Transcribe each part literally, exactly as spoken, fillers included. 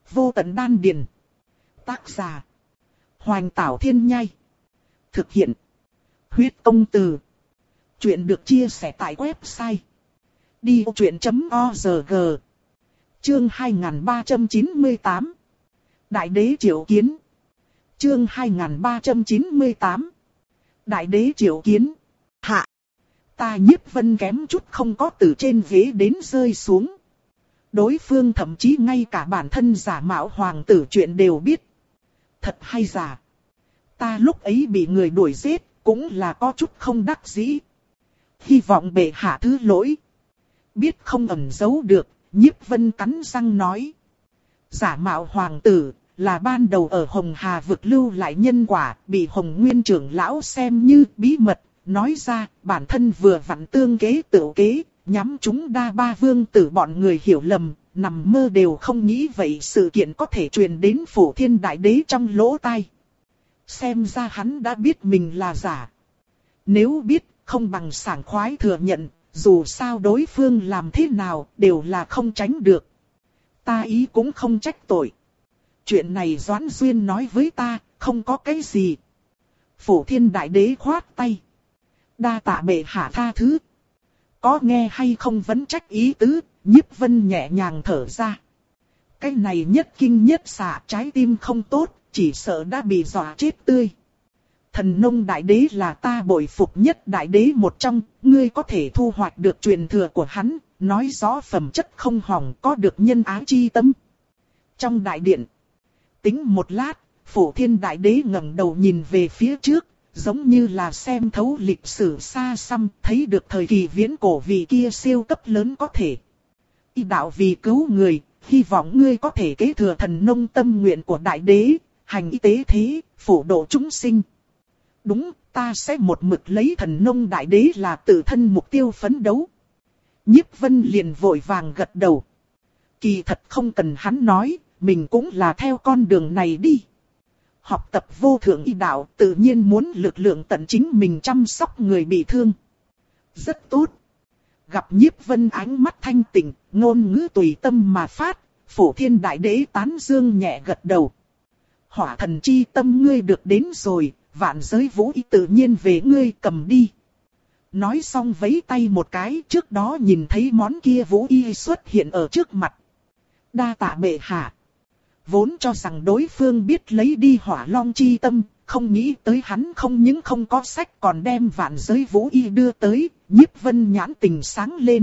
Vô tận đan điền. Tác giả. Hoành Tảo Thiên Nhai. Thực hiện. Huyết Công Từ. Chuyện được chia sẻ tại website đi vô chuyện chấm org. Chương hai nghìn ba trăm chín mươi tám. Đại đế triệu kiến. Chương hai nghìn ba trăm chín mươi tám. Đại đế triệu kiến. Hạ. Ta Nhiếp Vân kém chút không có từ trên ghế đến rơi xuống. Đối phương thậm chí ngay cả bản thân giả mạo hoàng tử chuyện đều biết. Thật hay giả. Ta lúc ấy bị người đuổi giết, cũng là có chút không đắc dĩ. Hy vọng bệ hạ thứ lỗi. Biết không ẩn giấu được, Nhiếp Vân cắn răng nói. Giả mạo hoàng tử, là ban đầu ở Hồng Hà vực lưu lại nhân quả, bị Hồng Nguyên trưởng lão xem như bí mật. Nói ra, bản thân vừa vặn tương kế tự kế, nhắm chúng đa ba vương tử bọn người hiểu lầm, nằm mơ đều không nghĩ vậy sự kiện có thể truyền đến Phổ Thiên Đại Đế trong lỗ tai. Xem ra hắn đã biết mình là giả. Nếu biết, không bằng sảng khoái thừa nhận, dù sao đối phương làm thế nào đều là không tránh được. Ta ý cũng không trách tội. Chuyện này Doãn Duyên nói với ta, không có cái gì. Phổ Thiên Đại Đế khoát tay. Đa tạ bệ hạ tha thứ. Có nghe hay không vẫn trách ý tứ, Nhiếp Vân nhẹ nhàng thở ra. Cái này nhất kinh nhất xạ, trái tim không tốt, chỉ sợ đã bị dọa chết tươi. Thần Nông Đại Đế là ta bội phục nhất đại đế một trong, ngươi có thể thu hoạch được truyền thừa của hắn, nói rõ phẩm chất không hỏng, có được nhân ái chi tâm. Trong đại điện, tính một lát, Phổ Thiên Đại Đế ngẩng đầu nhìn về phía trước, giống như là xem thấu lịch sử xa xăm, thấy được thời kỳ viễn cổ vị kia siêu cấp lớn có thể. Y đạo vì cứu người, hy vọng ngươi có thể kế thừa thần nông tâm nguyện của đại đế, hành y tế thế, phổ độ chúng sinh. Đúng, ta sẽ một mực lấy thần nông đại đế là tự thân mục tiêu phấn đấu. Nhiếp Vân liền vội vàng gật đầu. Kỳ thật không cần hắn nói, mình cũng là theo con đường này đi. Học tập vô thượng y đạo tự nhiên muốn lực lượng tận chính mình chăm sóc người bị thương. Rất tốt. Gặp Nhiếp Vân ánh mắt thanh tịnh, ngôn ngữ tùy tâm mà phát, Phổ Thiên Đại Đế tán dương nhẹ gật đầu. Hỏa thần chi tâm ngươi được đến rồi, vạn giới vũ y tự nhiên về ngươi cầm đi. Nói xong vẫy tay một cái, trước đó nhìn thấy món kia vũ y xuất hiện ở trước mặt. Đa tạ bệ hạ. Vốn cho rằng đối phương biết lấy đi hỏa long chi tâm, không nghĩ tới hắn không những không có sách còn đem vạn giới vũ y đưa tới, Nhiếp Vân nhãn tình sáng lên.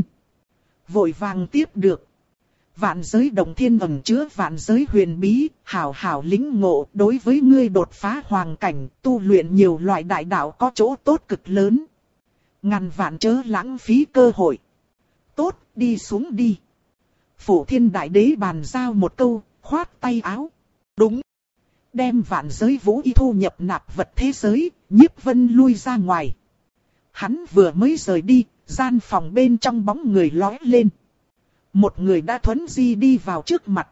Vội vàng tiếp được. Vạn giới đồng thiên ẩn chứa vạn giới huyền bí, hảo hảo lĩnh ngộ, đối với ngươi đột phá hoàng cảnh, tu luyện nhiều loại đại đạo có chỗ tốt cực lớn. Ngàn vạn chớ lãng phí cơ hội. Tốt, đi xuống đi. Phổ Thiên Đại Đế bàn giao một câu, khoát tay áo. Đúng. Đem vạn giới vũ y thu nhập nạp vật thế giới, Nhiếp Vân lui ra ngoài. Hắn vừa mới rời đi, gian phòng bên trong bóng người lóe lên. Một người đã thuấn di đi vào trước mặt.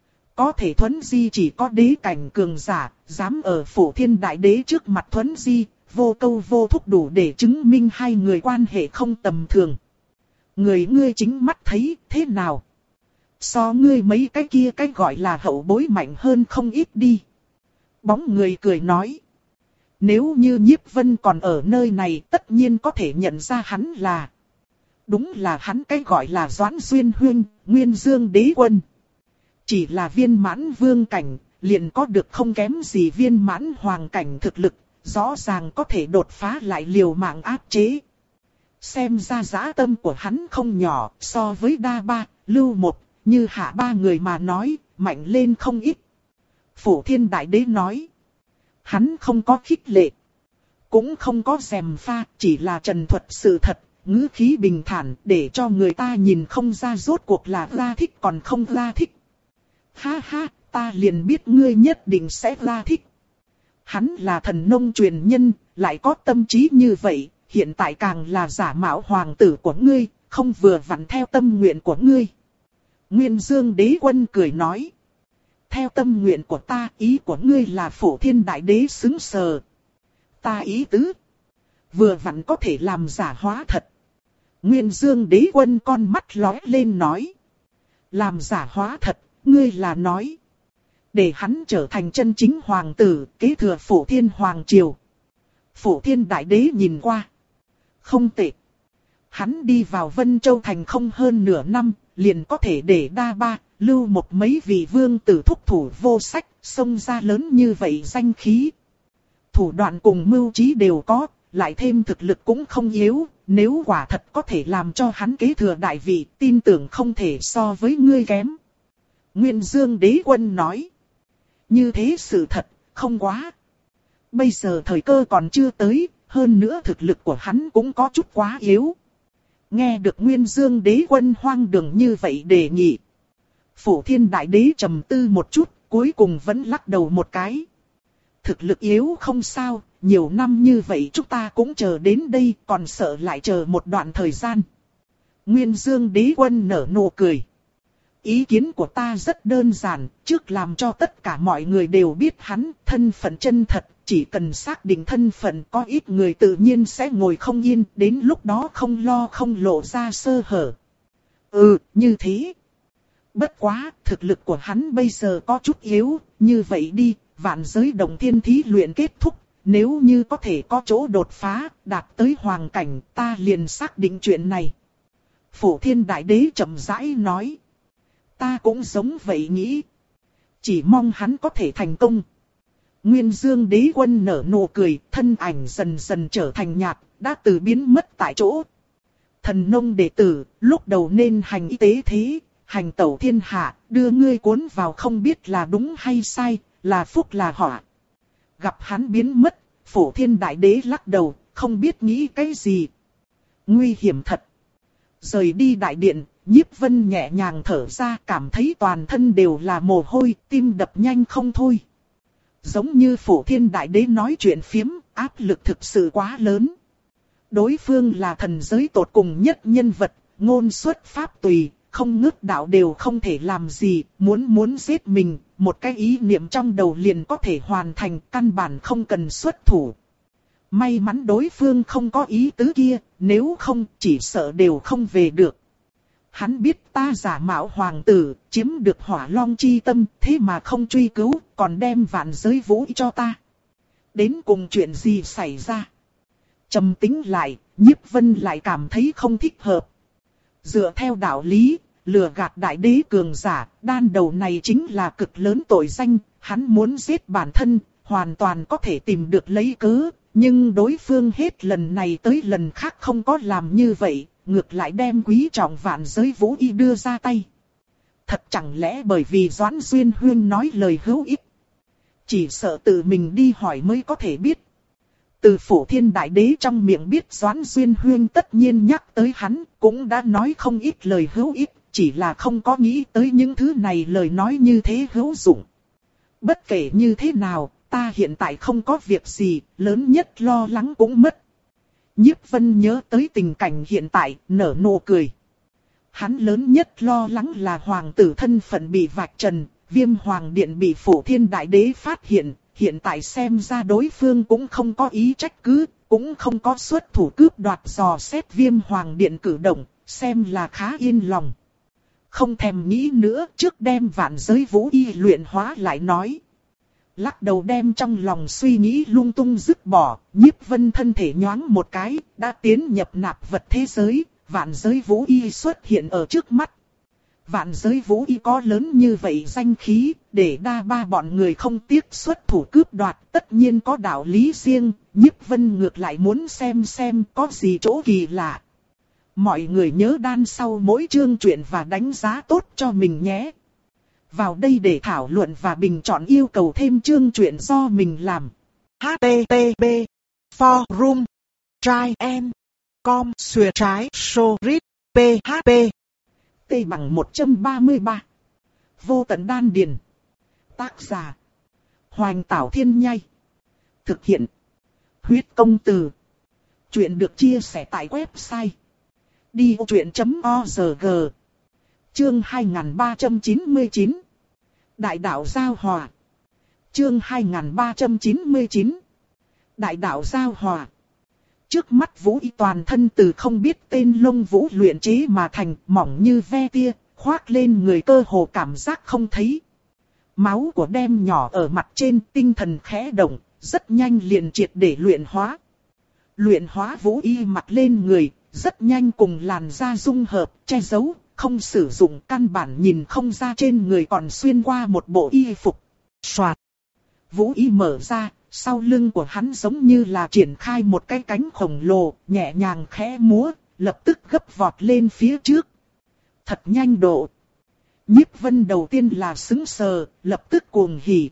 Có thể thuấn di chỉ có đế cảnh cường giả, dám ở Phổ Thiên Đại Đế trước mặt thuấn di, vô câu vô thúc đủ để chứng minh hai người quan hệ không tầm thường. Người ngươi chính mắt thấy thế nào? So ngươi mấy cái kia cái gọi là hậu bối mạnh hơn không ít đi. Bóng người cười nói. Nếu như Nhiếp Vân còn ở nơi này tất nhiên có thể nhận ra hắn là. Đúng là hắn cái gọi là Doãn Duyên Huynh, Nguyên Dương Đế Quân. Chỉ là viên mãn vương cảnh, liền có được không kém gì viên mãn hoàng cảnh thực lực, rõ ràng có thể đột phá lại liều mạng áp chế. Xem ra dã tâm của hắn không nhỏ, so với đa ba, lưu một, như hạ ba người mà nói, mạnh lên không ít. Phổ Thiên Đại Đế nói, hắn không có khích lệ, cũng không có gièm pha, chỉ là trần thuật sự thật, ngữ khí bình thản để cho người ta nhìn không ra rốt cuộc là ra thích còn không ra thích. Ha ha, ta liền biết ngươi nhất định sẽ ra thích. Hắn là thần nông truyền nhân, lại có tâm trí như vậy, hiện tại càng là giả mạo hoàng tử của ngươi, không vừa vặn theo tâm nguyện của ngươi. Nguyên Dương Đế Quân cười nói. Theo tâm nguyện của ta, ý của ngươi là Phổ Thiên Đại Đế xứng sờ. Ta ý tứ. Vừa vặn có thể làm giả hóa thật. Nguyên Dương Đế Quân con mắt lóe lên nói. Làm giả hóa thật, ngươi là nói. Để hắn trở thành chân chính hoàng tử, kế thừa Phổ Thiên Hoàng Triều. Phổ Thiên Đại Đế nhìn qua. Không tệ. Hắn đi vào Vân Châu Thành không hơn nửa năm, liền có thể để Đa Ba, Lưu một mấy vị vương tử thúc thủ vô sách, xông ra lớn như vậy danh khí. Thủ đoạn cùng mưu trí đều có, lại thêm thực lực cũng không yếu, nếu quả thật có thể làm cho hắn kế thừa đại vị, tin tưởng không thể so với ngươi kém. Nguyên Dương Đế Quân nói. Như thế sự thật, không quá. Bây giờ thời cơ còn chưa tới, hơn nữa thực lực của hắn cũng có chút quá yếu. Nghe được Nguyên Dương Đế Quân hoang đường như vậy đề nghị. Phổ Thiên Đại Đế trầm tư một chút, cuối cùng vẫn lắc đầu một cái. Thực lực yếu không sao, nhiều năm như vậy chúng ta cũng chờ đến đây, còn sợ lại chờ một đoạn thời gian. Nguyên Dương Đế Quân nở nụ cười. Ý kiến của ta rất đơn giản, trước làm cho tất cả mọi người đều biết hắn thân phận chân thật, chỉ cần xác định thân phận có ít người tự nhiên sẽ ngồi không yên, đến lúc đó không lo không lộ ra sơ hở. Ừ, như thế. Bất quá, thực lực của hắn bây giờ có chút yếu, như vậy đi, vạn giới đồng thiên thí luyện kết thúc, nếu như có thể có chỗ đột phá, đạt tới hoàng cảnh, ta liền xác định chuyện này. Phổ Thiên Đại Đế chậm rãi nói. Ta cũng giống vậy nghĩ. Chỉ mong hắn có thể thành công. Nguyên Dương Đế Quân nở nụ cười, thân ảnh dần dần trở thành nhạt, đã từ biến mất tại chỗ. Thần nông đệ tử, lúc đầu nên hành y tế thế, hành tẩu thiên hạ, đưa ngươi cuốn vào không biết là đúng hay sai, là phúc là họa. Gặp hắn biến mất, Phổ Thiên Đại Đế lắc đầu, không biết nghĩ cái gì. Nguy hiểm thật. Rời đi đại điện, Nhiếp Vân nhẹ nhàng thở ra, cảm thấy toàn thân đều là mồ hôi, tim đập nhanh không thôi. Giống như Phổ Thiên Đại Đế nói chuyện phiếm, áp lực thực sự quá lớn. Đối phương là thần giới tột cùng nhất nhân vật, ngôn xuất pháp tùy, không ngước đạo đều không thể làm gì, muốn muốn giết mình, một cái ý niệm trong đầu liền có thể hoàn thành, căn bản không cần xuất thủ. May mắn đối phương không có ý tứ kia, nếu không chỉ sợ đều không về được. Hắn biết ta giả mạo hoàng tử, chiếm được Hỏa Long chi tâm, thế mà không truy cứu, còn đem vạn giới vũ cho ta. Đến cùng chuyện gì xảy ra? Trầm tính lại, Nhiếp Vân lại cảm thấy không thích hợp. Dựa theo đạo lý, lừa gạt đại đế cường giả, đan đầu này chính là cực lớn tội danh, hắn muốn giết bản thân, hoàn toàn có thể tìm được lấy cớ, nhưng đối phương hết lần này tới lần khác không có làm như vậy, ngược lại đem quý trọng vạn giới vũ y đưa ra tay. Thật chẳng lẽ bởi vì Doãn Duyên Huyên nói lời hữu ích? Chỉ sợ tự mình đi hỏi mới có thể biết. Từ Phổ Thiên Đại Đế trong miệng biết Doãn Duyên Huyên tất nhiên nhắc tới hắn, cũng đã nói không ít lời hữu ích, chỉ là không có nghĩ tới những thứ này lời nói như thế hữu dụng. Bất kể như thế nào, ta hiện tại không có việc gì, lớn nhất lo lắng cũng mất. Nhiếp Vân nhớ tới tình cảnh hiện tại, nở nụ cười. Hắn lớn nhất lo lắng là hoàng tử thân phận bị vạch trần, Viêm Hoàng Điện bị Phổ Thiên Đại Đế phát hiện, hiện tại xem ra đối phương cũng không có ý trách cứ, cũng không có xuất thủ cướp đoạt dò xét Viêm Hoàng Điện cử động, xem là khá yên lòng. Không thèm nghĩ nữa, trước đem vạn giới vũ y luyện hóa lại nói. Lắc đầu đem trong lòng suy nghĩ lung tung dứt bỏ, Nhiếp Vân thân thể nhoáng một cái, đã tiến nhập nạp vật thế giới, vạn giới vũ y xuất hiện ở trước mắt. Vạn giới vũ y có lớn như vậy danh khí, để đa ba bọn người không tiếc xuất thủ cướp đoạt, tất nhiên có đạo lý riêng, Nhiếp Vân ngược lại muốn xem xem có gì chỗ kỳ lạ. Mọi người nhớ đan sau mỗi chương truyện và đánh giá tốt cho mình nhé. Vào đây để thảo luận và bình chọn yêu cầu thêm chương truyện do mình làm. H T T P Forum Try and Com Xuyệt trái Sorit P H P T bằng một trăm ba mươi ba. Vô tận đan điền. Tác giả Hoành Tảo Thiên Nhai. Thực hiện Huyết Công Từ. Chuyện được chia sẻ tại website đi vô chuyện chấm org. Chương hai nghìn ba trăm chín mươi chín. Đại đạo giao hòa. Chương hai nghìn ba trăm chín mươi chín. Đại đạo giao hòa. Trước mắt vũ y toàn thân từ không biết tên lông vũ luyện chế mà thành, mỏng như ve tia, khoác lên người cơ hồ cảm giác không thấy. máu của đem nhỏ ở mặt trên, tinh thần khẽ động, rất nhanh liền triệt để luyện hóa. Luyện hóa vũ y mặc lên người, rất nhanh cùng làn da dung hợp, che giấu, không sử dụng, căn bản nhìn không ra trên người còn xuyên qua một bộ y phục. Soạt. Vũ y mở ra, sau lưng của hắn giống như là triển khai một cái cánh khổng lồ, nhẹ nhàng khẽ múa, lập tức gấp vọt lên phía trước. Thật nhanh độ. Nhiếp Vân đầu tiên là sững sờ, lập tức cuồng hỉ.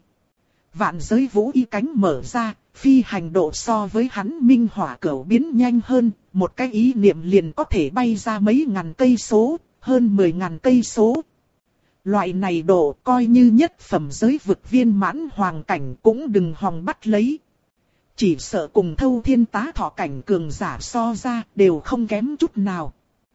Vạn giới vũ y cánh mở ra, phi hành độ so với hắn minh hỏa cửu biến nhanh hơn, một cái ý niệm liền có thể bay ra mấy ngàn cây số, hơn mười ngàn cây số. Loại này độ coi như nhất phẩm giới vực viên mãn hoàng cảnh cũng đừng hòng bắt lấy. Chỉ sợ cùng Thâu Thiên Tá Thọ cảnh cường giả so ra đều không kém chút nào.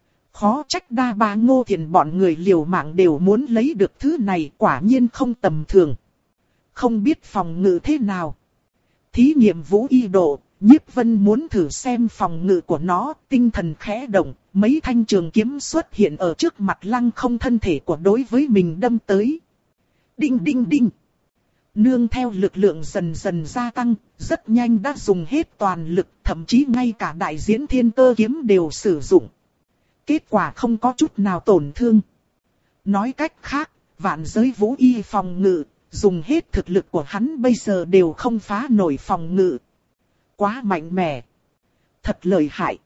Khó trách Đa Ba Ngô Thiền bọn người liều mạng đều muốn lấy được thứ này, quả nhiên không tầm thường. Không biết phòng ngự thế nào. Thí nghiệm vũ y độ, Nhiếp Vân muốn thử xem phòng ngự của nó, tinh thần khẽ động, mấy thanh trường kiếm xuất hiện ở trước mặt lăng không thân thể của đối với mình đâm tới. Đinh đinh đinh. Nương theo lực lượng dần dần gia tăng, rất nhanh đã dùng hết toàn lực, thậm chí ngay cả đại diễn thiên cơ kiếm đều sử dụng. Kết quả không có chút nào tổn thương. Nói cách khác, vạn giới vũ y phòng ngự, dùng hết thực lực của hắn bây giờ đều không phá nổi phòng ngự. Quá mạnh mẽ. Thật lợi hại.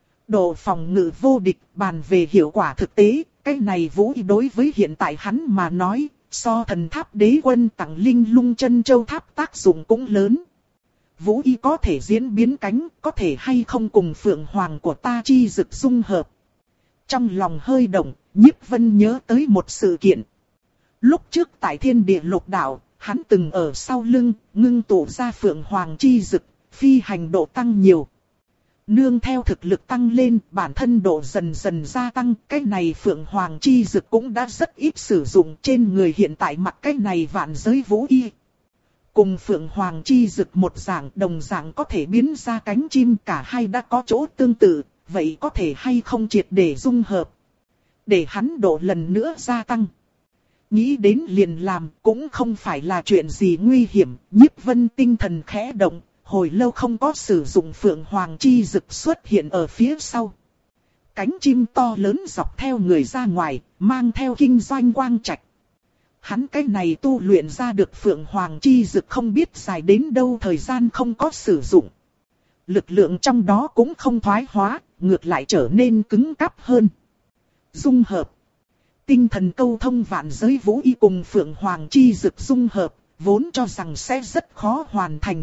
Độ phòng ngự vô địch, bàn về hiệu quả thực tế, cái này vũ y đối với hiện tại hắn mà nói, so thần tháp đế quân tặng linh lung chân châu tháp tác dụng cũng lớn. Vũ y có thể diễn biến cánh, có thể hay không cùng phượng hoàng của ta chi dực dung hợp. Trong lòng hơi động, Nhiếp Vân nhớ tới một sự kiện. Lúc trước tại thiên địa lục đạo, hắn từng ở sau lưng, ngưng tụ ra phượng hoàng chi dực, phi hành độ tăng nhiều. Nương theo thực lực tăng lên, bản thân độ dần dần gia tăng, cái này phượng hoàng chi dực cũng đã rất ít sử dụng trên người hiện tại mặc cái này vạn giới vũ y. Cùng phượng hoàng chi dực một dạng đồng dạng có thể biến ra cánh chim, cả hai đã có chỗ tương tự, vậy có thể hay không triệt để dung hợp. Để hắn độ lần nữa gia tăng. Nghĩ đến liền làm cũng không phải là chuyện gì nguy hiểm, Nhiếp Vân tinh thần khẽ động. Hồi lâu không có sử dụng phượng hoàng chi dực xuất hiện ở phía sau. Cánh chim to lớn dọc theo người ra ngoài, mang theo kinh doanh quang trạch. Hắn cái này tu luyện ra được phượng hoàng chi dực không biết dài đến đâu thời gian không có sử dụng. Lực lượng trong đó cũng không thoái hóa, ngược lại trở nên cứng cáp hơn. Dung hợp. Tinh thần câu thông vạn giới vũ y cùng phượng hoàng chi dực dung hợp, vốn cho rằng sẽ rất khó hoàn thành.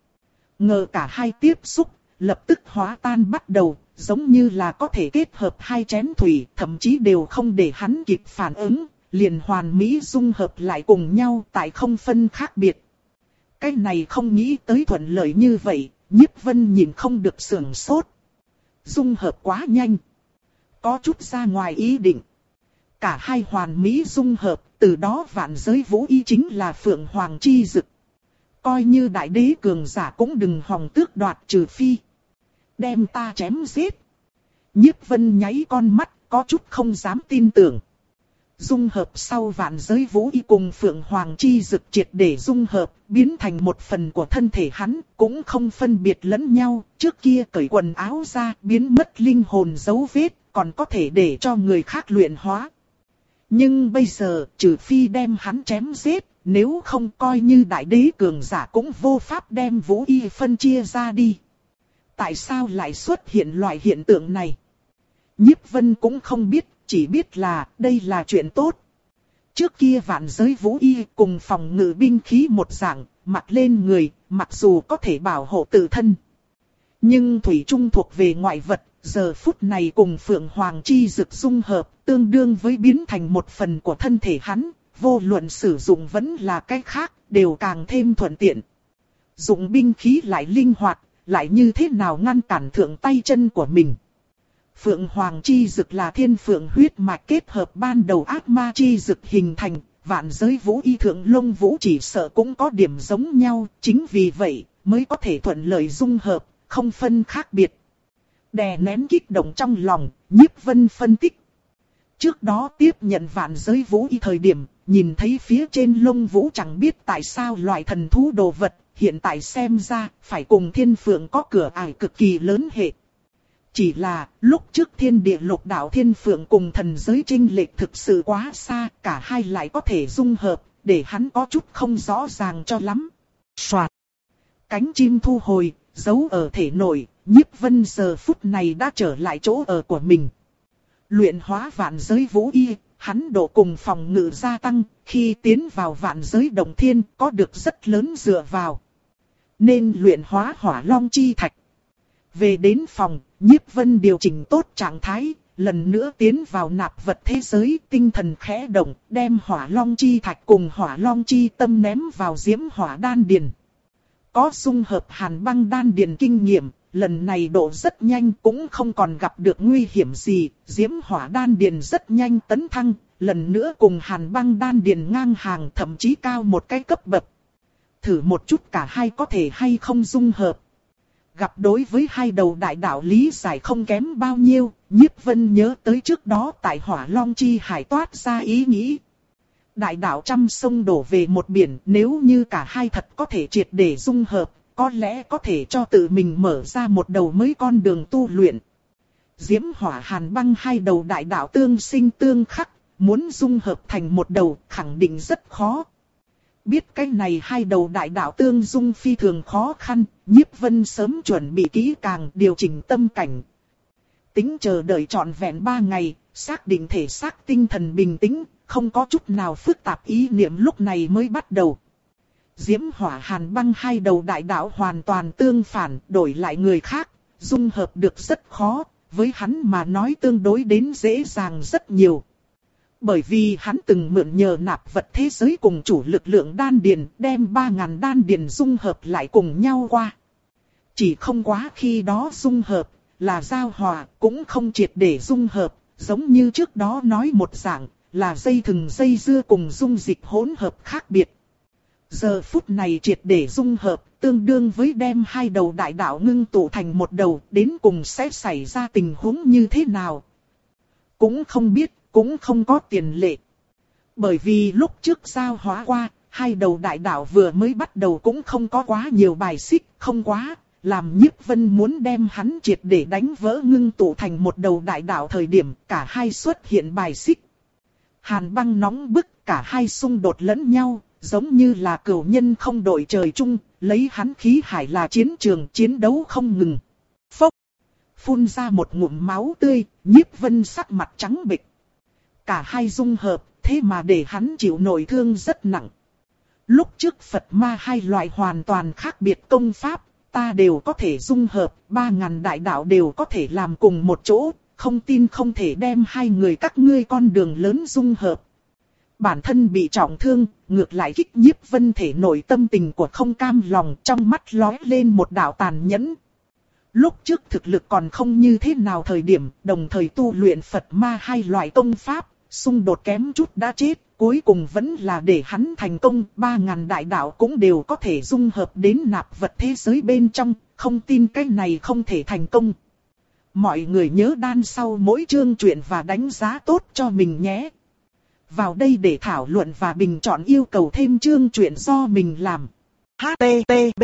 Ngờ cả hai tiếp xúc, lập tức hóa tan bắt đầu, giống như là có thể kết hợp hai chén thủy, thậm chí đều không để hắn kịp phản ứng, liền hoàn mỹ dung hợp lại cùng nhau tại không phân khác biệt. Cái này không nghĩ tới thuận lợi như vậy, Nhiếp Vân nhìn không được sưởng sốt. Dung hợp quá nhanh. Có chút ra ngoài ý định. Cả hai hoàn mỹ dung hợp, từ đó vạn giới vũ y chính là phượng hoàng chi dực. Coi như đại đế cường giả cũng đừng hòng tước đoạt, trừ phi đem ta chém giết. Nhiếp Vân nháy con mắt, có chút không dám tin tưởng. Dung hợp sau vạn giới vũ y cùng phượng hoàng chi dực triệt để dung hợp, biến thành một phần của thân thể hắn, cũng không phân biệt lẫn nhau. Trước kia cởi quần áo ra, biến mất linh hồn dấu vết, còn có thể để cho người khác luyện hóa. Nhưng bây giờ, trừ phi đem hắn chém giết, nếu không coi như đại đế cường giả cũng vô pháp đem vũ y phân chia ra đi. Tại sao lại xuất hiện loại hiện tượng này? Nhiếp Vân cũng không biết, chỉ biết là đây là chuyện tốt. Trước kia vạn giới vũ y cùng phòng ngự binh khí một dạng, mặc lên người, mặc dù có thể bảo hộ tự thân. Nhưng thủy chung thuộc về ngoại vật, giờ phút này cùng phượng hoàng chi dực dung hợp, tương đương với biến thành một phần của thân thể hắn. Vô luận sử dụng vẫn là cách khác, đều càng thêm thuận tiện. Dụng binh khí lại linh hoạt, lại như thế nào ngăn cản thượng tay chân của mình. Phượng hoàng chi dực là thiên phượng huyết mạch kết hợp ban đầu ác ma chi dực hình thành, vạn giới vũ y thượng lông vũ chỉ sợ cũng có điểm giống nhau, chính vì vậy mới có thể thuận lợi dung hợp, không phân khác biệt. Đè nén kích động trong lòng, Nhiếp Vân phân tích. Trước đó tiếp nhận vạn giới vũ y thời điểm, nhìn thấy phía trên lông vũ chẳng biết tại sao loại thần thú đồ vật, hiện tại xem ra phải cùng thiên phượng có cửa ải cực kỳ lớn hệ. Chỉ là lúc trước thiên địa lục đạo thiên phượng cùng thần giới chênh lệch thực sự quá xa, cả hai lại có thể dung hợp, để hắn có chút không rõ ràng cho lắm. Soạt. Cánh chim thu hồi, giấu ở thể nội, Nhiếp Vân giờ phút này đã trở lại chỗ ở của mình. Luyện hóa vạn giới vũ y, hắn độ cùng phòng ngự gia tăng, khi tiến vào vạn giới động thiên có được rất lớn dựa vào. Nên luyện hóa hỏa long chi thạch. Về đến phòng, Nhiếp Vân điều chỉnh tốt trạng thái, lần nữa tiến vào nạp vật thế giới, tinh thần khẽ động, đem hỏa long chi thạch cùng hỏa long chi tâm ném vào diễm hỏa đan điền. Có dung hợp hàn băng đan điền kinh nghiệm, lần này độ rất nhanh cũng không còn gặp được nguy hiểm gì, diễm hỏa đan điền rất nhanh tấn thăng, lần nữa cùng hàn băng đan điền ngang hàng thậm chí cao một cái cấp bậc. Thử một chút cả hai có thể hay không dung hợp. Gặp đối với hai đầu đại đạo lý giải không kém bao nhiêu, Nhiếp Vân nhớ tới trước đó tại Hỏa Long Chi Hải toát ra ý nghĩ. Đại đạo trăm sông đổ về một biển, nếu như cả hai thật có thể triệt để dung hợp, có lẽ có thể cho tự mình mở ra một đầu mới con đường tu luyện. Diễm hỏa hàn băng hai đầu đại đạo tương sinh tương khắc, muốn dung hợp thành một đầu khẳng định rất khó. Biết cái này hai đầu đại đạo tương dung phi thường khó khăn, Nhiếp Vân sớm chuẩn bị kỹ càng điều chỉnh tâm cảnh. Tính chờ đợi trọn vẹn ba ngày, xác định thể xác tinh thần bình tĩnh, không có chút nào phức tạp ý niệm lúc này mới bắt đầu. Diễm hỏa hàn băng hai đầu đại đạo hoàn toàn tương phản, đổi lại người khác, dung hợp được rất khó, với hắn mà nói tương đối đến dễ dàng rất nhiều. Bởi vì hắn từng mượn nhờ nạp vật thế giới cùng chủ lực lượng đan điền, đem ba ngàn đan điền dung hợp lại cùng nhau qua. Chỉ không quá khi đó dung hợp, là giao hòa, cũng không triệt để dung hợp, giống như trước đó nói một dạng, là dây thừng dây dưa cùng dung dịch hỗn hợp khác biệt. Giờ phút này triệt để dung hợp, tương đương với đem hai đầu đại đạo ngưng tụ thành một đầu, đến cùng sẽ xảy ra tình huống như thế nào. Cũng không biết, cũng không có tiền lệ. Bởi vì lúc trước giao hóa qua, hai đầu đại đạo vừa mới bắt đầu cũng không có quá nhiều bài xích, không quá, làm Nhiếp Vân muốn đem hắn triệt để đánh vỡ ngưng tụ thành một đầu đại đạo thời điểm cả hai xuất hiện bài xích. Hàn băng nóng bức, cả hai xung đột lẫn nhau, giống như là cửu nhân không đội trời chung, lấy hắn khí hải là chiến trường chiến đấu không ngừng. Phốc! Phun ra một ngụm máu tươi, Nhiếp Vân sắc mặt trắng bệch. Cả hai dung hợp, thế mà để hắn chịu nội thương rất nặng. Lúc trước Phật ma hai loại hoàn toàn khác biệt công pháp, ta đều có thể dung hợp, ba ngàn đại đạo đều có thể làm cùng một chỗ, không tin không thể đem hai người các ngươi con đường lớn dung hợp. Bản thân bị trọng thương, ngược lại kích Nhiếp Vân thể nội tâm tình của không cam lòng, trong mắt lóe lên một đạo tàn nhẫn. Lúc trước thực lực còn không như thế nào thời điểm, đồng thời tu luyện Phật ma hai loại công pháp, xung đột kém chút đã chết, cuối cùng vẫn là để hắn thành công, ba ngàn đại đạo cũng đều có thể dung hợp đến nạp vật thế giới bên trong, không tin cái này không thể thành công. Mọi người nhớ đan sau mỗi chương truyện và đánh giá tốt cho mình nhé. Vào đây để thảo luận và bình chọn yêu cầu thêm chương truyện do mình làm. H T T P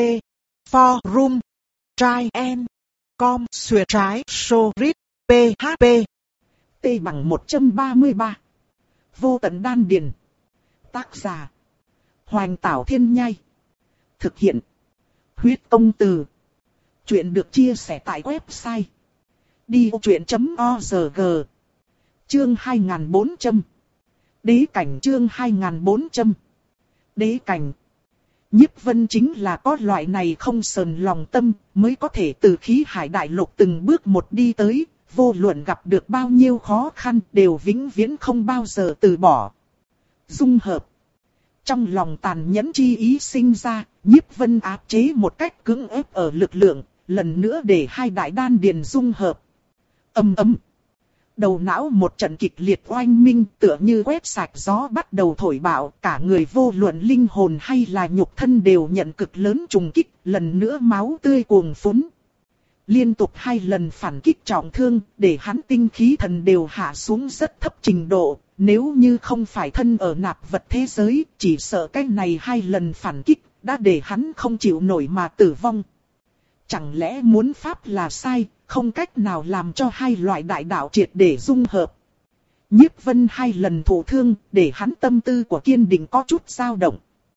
Forum Try and Com Xuyệt trái Sorit P H P T bằng một trăm ba mươi ba. Vô tận đan điền. Tác giả Hoành Tảo Thiên Nhai. Thực hiện Huyết Công Từ. Chuyện được chia sẻ tại website đi vô chuyện chấm org. Chương hai nghìn bốn trăm. Đế cảnh chương hai nghìn bốn trăm. Đế cảnh. Nhiếp Vân chính là có loại này không sờn lòng tâm, mới có thể từ khí hải đại lục từng bước một đi tới, vô luận gặp được bao nhiêu khó khăn đều vĩnh viễn không bao giờ từ bỏ. Dung hợp. Trong lòng tàn nhẫn chi ý sinh ra, Nhiếp Vân áp chế một cách cưỡng ép ở lực lượng, lần nữa để hai đại đan điền dung hợp. Âm ầm. Đầu não một trận kịch liệt oanh minh, tựa như quét sạch gió bắt đầu thổi bạo, cả người vô luận linh hồn hay là nhục thân đều nhận cực lớn trùng kích, lần nữa máu tươi cuồng phún. Liên tục hai lần phản kích trọng thương, để hắn tinh khí thần đều hạ xuống rất thấp trình độ, Nếu như không phải thân ở nạp vật thế giới, chỉ sợ cái này hai lần phản kích, đã để hắn không chịu nổi mà tử vong. Chẳng lẽ muốn pháp là sai, không cách nào làm cho hai loại đại đạo triệt để dung hợp. Nhiếp Vân hai lần thụ thương, để hắn tâm tư của kiên định có chút dao động.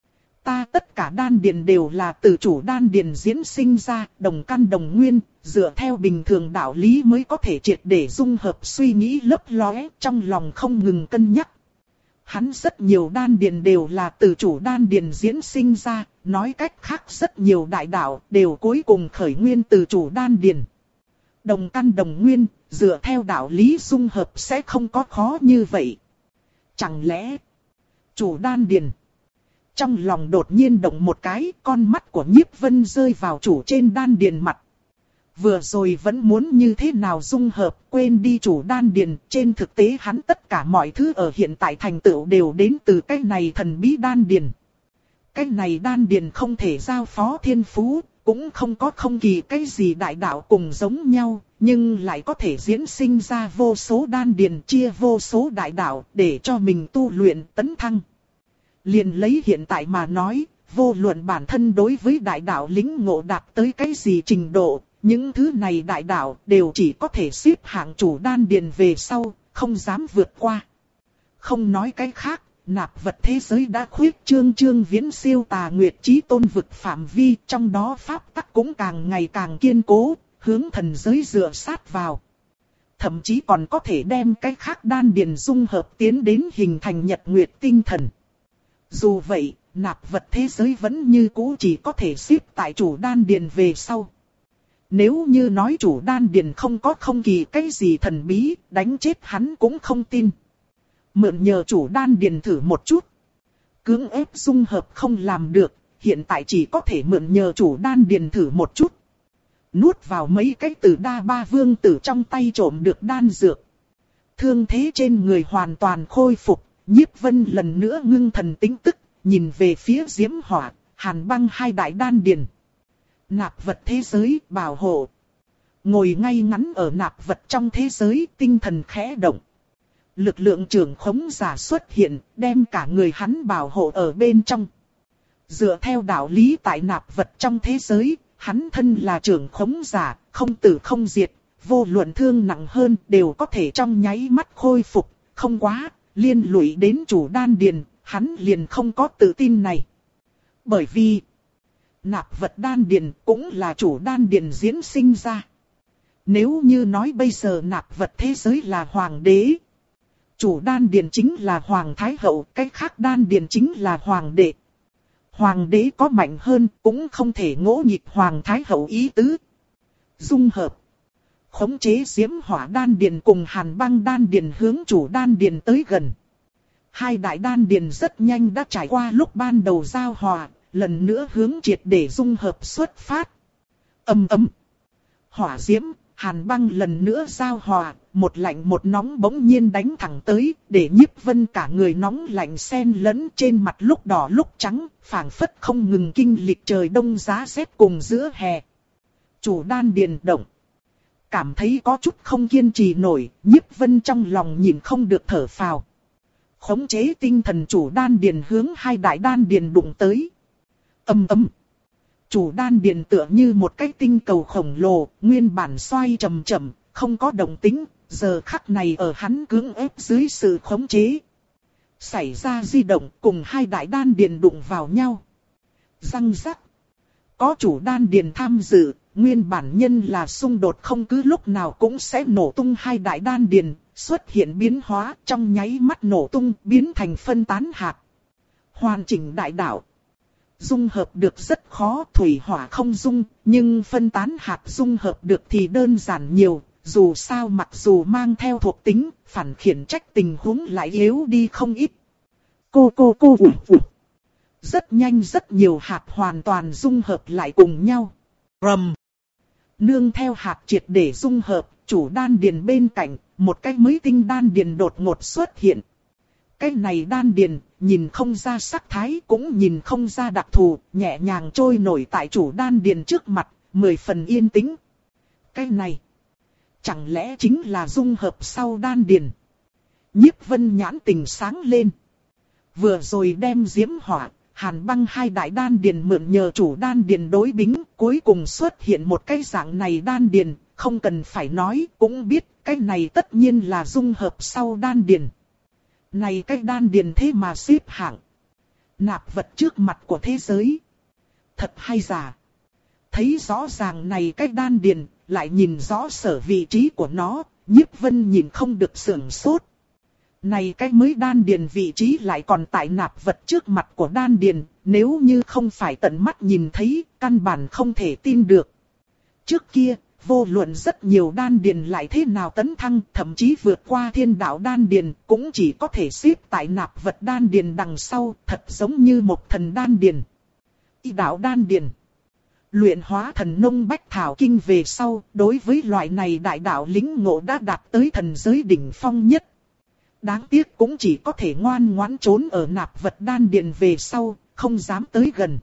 Ta tất cả đan điền đều là từ chủ đan điền diễn sinh ra, đồng căn đồng nguyên, dựa theo bình thường đạo lý mới có thể triệt để dung hợp suy nghĩ lấp lóe, trong lòng không ngừng cân nhắc. Hắn rất nhiều đan điền đều là từ chủ đan điền diễn sinh ra, nói cách khác rất nhiều đại đạo đều cuối cùng khởi nguyên từ chủ đan điền. Đồng căn đồng nguyên, dựa theo đạo lý dung hợp sẽ không có khó như vậy. Chẳng lẽ chủ đan điền? Trong lòng đột nhiên động một cái, con mắt của Nhiếp Vân rơi vào chủ trên đan điền mặt. Vừa rồi vẫn muốn như thế nào dung hợp, quên đi chủ đan điền, trên thực tế hắn tất cả mọi thứ ở hiện tại thành tựu đều đến từ cái này thần bí đan điền. Cái này đan điền không thể giao phó thiên phú, cũng không có không kỳ cái gì đại đạo cùng giống nhau, nhưng lại có thể diễn sinh ra vô số đan điền chia vô số đại đạo để cho mình tu luyện tấn thăng. Liền lấy hiện tại mà nói, vô luận bản thân đối với đại đạo lĩnh ngộ đạt tới cái gì trình độ, những thứ này đại đạo đều chỉ có thể xếp hạng chủ đan điền về sau, không dám vượt qua. Không nói cái khác, nạp vật thế giới đã khuyết trương trương viễn siêu tà nguyệt chí tôn vực phạm vi, trong đó pháp tắc cũng càng ngày càng kiên cố, hướng thần giới dựa sát vào. Thậm chí còn có thể đem cái khác đan điền dung hợp tiến đến hình thành nhật nguyệt tinh thần. Dù vậy, nạp vật thế giới vẫn như cũ chỉ có thể xếp tại chủ đan điền về sau. Nếu như nói chủ đan điền không có không kỳ cái gì thần bí, đánh chết hắn cũng không tin. Mượn nhờ chủ đan điền thử một chút. Cưỡng ép dung hợp không làm được, hiện tại chỉ có thể mượn nhờ chủ đan điền thử một chút. Nuốt vào mấy cái từ đa ba vương tử trong tay trộm được đan dược. Thương thế trên người hoàn toàn khôi phục, Nhiếp Vân lần nữa ngưng thần tính tức, nhìn về phía Diễm Hỏa, Hàn Băng hai đại đan điền. Nạp vật thế giới bảo hộ. Ngồi ngay ngắn ở nạp vật trong thế giới, tinh thần khẽ động. Lực lượng trưởng khống giả xuất hiện, đem cả người hắn bảo hộ ở bên trong. Dựa theo đạo lý tại nạp vật trong thế giới, hắn thân là trưởng khống giả, không tử không diệt, vô luận thương nặng hơn đều có thể trong nháy mắt khôi phục, không quá, liên lụy đến chủ đan điền, hắn liền không có tự tin này. Bởi vì nạp vật đan điền cũng là chủ đan điền diễn sinh ra. Nếu như nói bây giờ nạp vật thế giới là hoàng đế, chủ đan điền chính là hoàng thái hậu, cái khác đan điền chính là hoàng đệ. Hoàng đế có mạnh hơn cũng không thể ngỗ nghịch hoàng thái hậu ý tứ. Dung hợp. Khống chế Diễm Hỏa đan điền cùng Hàn Băng đan điền hướng chủ đan điền tới gần. Hai đại đan điền rất nhanh đã trải qua lúc ban đầu giao hòa, lần nữa hướng triệt để dung hợp xuất phát. Ầm ầm. Hỏa Diễm, Hàn Băng lần nữa giao hòa, một lạnh một nóng bỗng nhiên đánh thẳng tới, để Nhiếp Vân cả người nóng lạnh xen lẫn trên mặt lúc đỏ lúc trắng, phảng phất không ngừng kinh lịch trời đông giá rét cùng giữa hè. Chủ đan điền động. Cảm thấy có chút không kiên trì nổi, Nhiếp Vân trong lòng nhìn không được thở phào. Khống chế tinh thần chủ đan điền hướng hai đại đan điền đụng tới. Ầm ầm. Chủ đan điền tựa như một cái tinh cầu khổng lồ, nguyên bản xoay chậm chậm, không có động tĩnh, giờ khắc này ở hắn cưỡng ép dưới sự khống chế. Xảy ra di động cùng hai đại đan điền đụng vào nhau. Răng rắc. Có chủ đan điền tham dự, nguyên bản nhân là xung đột không cứ lúc nào cũng sẽ nổ tung hai đại đan điền, xuất hiện biến hóa trong nháy mắt nổ tung biến thành phân tán hạt. Hoàn chỉnh đại đạo. Dung hợp được rất khó, thủy hỏa không dung, nhưng phân tán hạt dung hợp được thì đơn giản nhiều, dù sao mặc dù mang theo thuộc tính, phản khiển trách tình huống lại yếu đi không ít. Cô cô cô ủ ủ. Rất nhanh rất nhiều hạt hoàn toàn dung hợp lại cùng nhau. Rầm. Nương theo hạt triệt để dung hợp, chủ đan điền bên cạnh, một cái mới tinh đan điền đột ngột xuất hiện. Cái này đan điền, nhìn không ra sắc thái cũng nhìn không ra đặc thù, nhẹ nhàng trôi nổi tại chủ đan điền trước mặt, mười phần yên tĩnh. Cái này, chẳng lẽ chính là dung hợp sau đan điền? Nhiếp Vân nhãn tình sáng lên. Vừa rồi đem Diễm Hỏa, Hàn Băng hai đại đan điền mượn nhờ chủ đan điền đối bính, cuối cùng xuất hiện một cái dạng này đan điền, không cần phải nói, cũng biết cái này tất nhiên là dung hợp sau đan điền. Này cái đan điền thế mà xếp hạng nạp vật trước mặt của thế giới. Thật hay giả. Thấy rõ ràng này cái đan điền, lại nhìn rõ sở vị trí của nó, Nhiếp Vân nhìn không được sưởng sốt. Này cái mới đan điền vị trí lại còn tại nạp vật trước mặt của đan điền, nếu như không phải tận mắt nhìn thấy, căn bản không thể tin được. Trước kia, vô luận rất nhiều đan điền lại thế nào tấn thăng, thậm chí vượt qua thiên đạo đan điền, cũng chỉ có thể xếp tại nạp vật đan điền đằng sau, thật giống như một thần đan điền. Y đạo đan điền. Luyện hóa thần nông bách thảo kinh về sau, đối với loại này đại đạo lĩnh ngộ đã đạt tới thần giới đỉnh phong nhất. Đáng tiếc cũng chỉ có thể ngoan ngoãn trốn ở nạp vật đan điền về sau, không dám tới gần.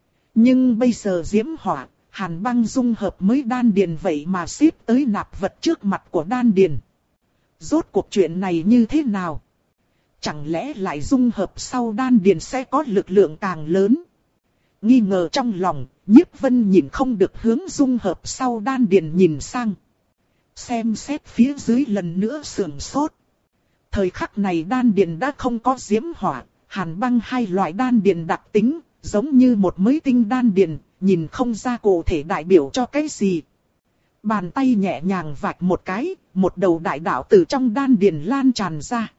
Nhưng bây giờ Diễm Hỏa, Hàn Băng dung hợp mới đan điền vậy mà xếp tới nạp vật trước mặt của đan điền. Rốt cuộc chuyện này như thế nào? Chẳng lẽ lại dung hợp sau đan điền sẽ có lực lượng càng lớn? Nghi ngờ trong lòng, Nhiếp Vân nhìn không được hướng dung hợp sau đan điền nhìn sang. Xem xét phía dưới lần nữa sườn sốt. Thời khắc này đan điền đã không có Diễm Hỏa, Hàn Băng hai loại đan điền đặc tính, giống như một mới tinh đan điền, nhìn không ra cụ thể đại biểu cho cái gì. Bàn tay nhẹ nhàng vạch một cái, một đầu đại đạo từ trong đan điền lan tràn ra.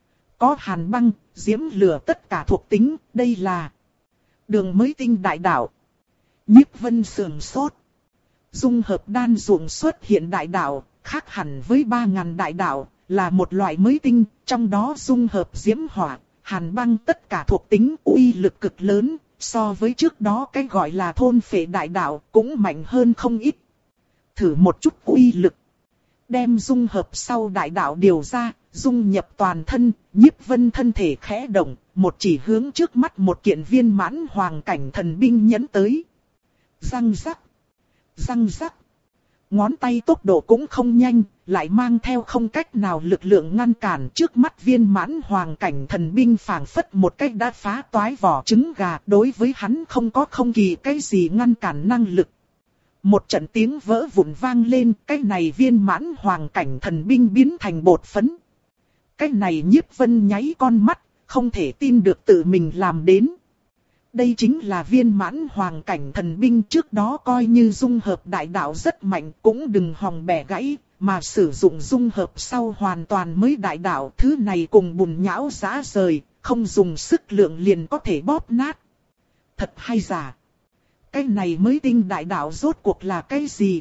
Có Hàn Băng, Diễm Lửa tất cả thuộc tính, đây là đường mới tinh đại đạo. Nhiếp Vân sườn sốt. Dung hợp đan ruộng xuất hiện đại đạo, khác hẳn với ba ngàn đại đạo, là một loại mới tinh, trong đó dung hợp Diễm Hỏa, Hàn Băng tất cả thuộc tính uy lực cực lớn, so với trước đó cái gọi là thôn phệ đại đạo cũng mạnh hơn không ít. Thử một chút uy lực. Đem dung hợp sau đại đạo điều ra, dung nhập toàn thân, Nhiếp Vân thân thể khẽ động, một chỉ hướng trước mắt một kiện viên mãn hoàng cảnh thần binh nhấn tới. Răng rắc, răng rắc. Ngón tay tốc độ cũng không nhanh, lại mang theo không cách nào lực lượng ngăn cản trước mắt viên mãn hoàng cảnh thần binh phảng phất một cách đã phá toái vỏ trứng gà, đối với hắn không có không kỳ cái gì ngăn cản năng lực. Một trận tiếng vỡ vụn vang lên, cái này viên mãn hoàng cảnh thần binh biến thành bột phấn. Cái này Nhiếp Vân nháy con mắt, không thể tin được tự mình làm đến. Đây chính là viên mãn hoàng cảnh thần binh, trước đó coi như dung hợp đại đạo rất mạnh cũng đừng hòng bẻ gãy, mà sử dụng dung hợp sau hoàn toàn mới đại đạo, thứ này cùng bùn nhão rã rời, không dùng sức lượng liền có thể bóp nát. Thật hay giả? Cái này mới tinh đại đạo rốt cuộc là cái gì?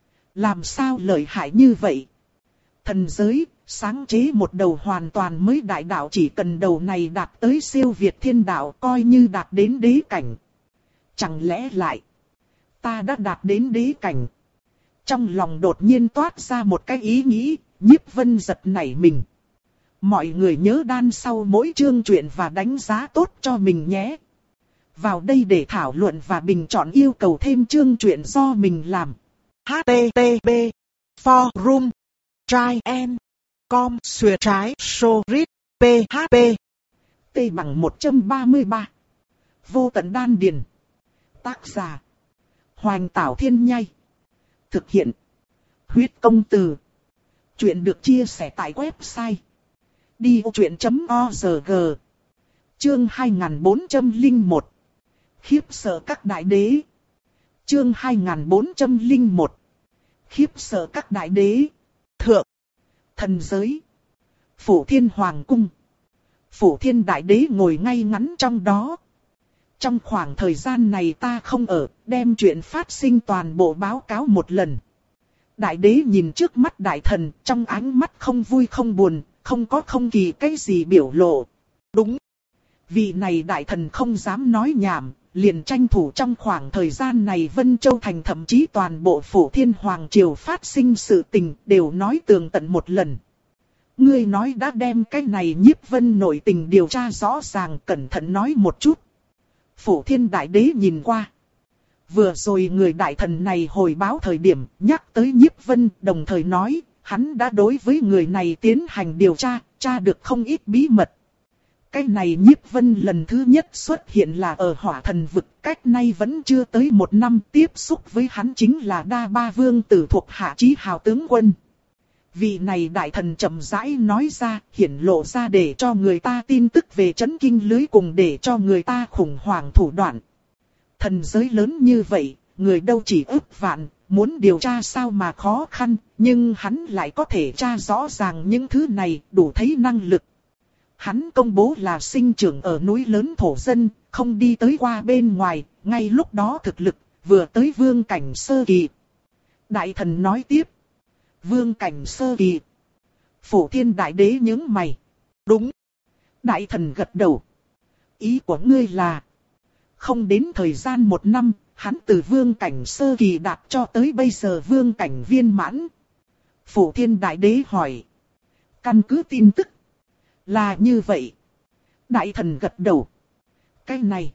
Làm sao lợi hại như vậy? Thần giới, sáng chế một đầu hoàn toàn mới đại đạo, chỉ cần đầu này đạt tới siêu việt thiên đạo coi như đạt đến đế cảnh. Chẳng lẽ lại, ta đã đạt đến đế cảnh? Trong lòng đột nhiên toát ra một cái ý nghĩ, Nhiếp Vân giật nảy mình. Mọi người nhớ đan sau mỗi chương truyện và đánh giá tốt cho mình nhé. Vào đây để thảo luận và bình chọn yêu cầu thêm chương truyện do mình làm. H T T P Forum Try and Com xuyệt trái Sorit P H P T bằng một trăm ba mươi ba. Vô tận đan điền. Tác giả Hoành Tảo Thiên Nhai. Thực hiện Huyết Công Từ. Chuyện được chia sẻ tại website đi ô chuyện chấm org. Chương hai nghìn bốn trăm lẻ một. Khiếp sợ các đại đế. Chương hai nghìn bốn trăm lẻ một. Khiếp sợ các đại đế. Thượng thần giới. Phủ Thiên Hoàng Cung. Phủ Thiên Đại Đế ngồi ngay ngắn trong đó. Trong khoảng thời gian này ta không ở, đem chuyện phát sinh toàn bộ báo cáo một lần. Đại Đế nhìn trước mắt đại thần, trong ánh mắt không vui không buồn, không có không kỳ cái gì biểu lộ. Đúng. Vị này đại thần không dám nói nhảm, liền tranh thủ trong khoảng thời gian này Vân Châu Thành thậm chí toàn bộ Phủ Thiên Hoàng Triều phát sinh sự tình đều nói tường tận một lần. Ngươi nói đã đem cái này Nhiếp Vân nội tình điều tra rõ ràng, cẩn thận nói một chút. Phủ Thiên Đại Đế nhìn qua. Vừa rồi người đại thần này hồi báo thời điểm nhắc tới Nhiếp Vân, đồng thời nói, hắn đã đối với người này tiến hành điều tra, tra được không ít bí mật. Cái này Nhiếp Vân lần thứ nhất xuất hiện là ở Hỏa Thần Vực, cách nay vẫn chưa tới một năm, tiếp xúc với hắn chính là Đa Ba Vương tử thuộc hạ Chí Hào tướng quân. Vị này đại thần chậm rãi nói ra, hiển lộ ra để cho người ta tin tức về chấn kinh lưới cùng để cho người ta khủng hoảng thủ đoạn. Thần giới lớn như vậy, người đâu chỉ ức vạn, muốn điều tra sao mà khó khăn, nhưng hắn lại có thể tra rõ ràng những thứ này, đủ thấy năng lực. Hắn công bố là sinh trưởng ở núi lớn thổ dân, không đi tới qua bên ngoài, ngay lúc đó thực lực, vừa tới vương cảnh sơ kỳ. Đại thần nói tiếp. Vương cảnh sơ kỳ. Phổ Thiên Đại Đế nhướng mày. Đúng. Đại thần gật đầu. Ý của ngươi là, không đến thời gian một năm, hắn từ vương cảnh sơ kỳ đạt cho tới bây giờ vương cảnh viên mãn. Phổ Thiên Đại Đế hỏi. Căn cứ tin tức. Là như vậy. Đại thần gật đầu. Cái này.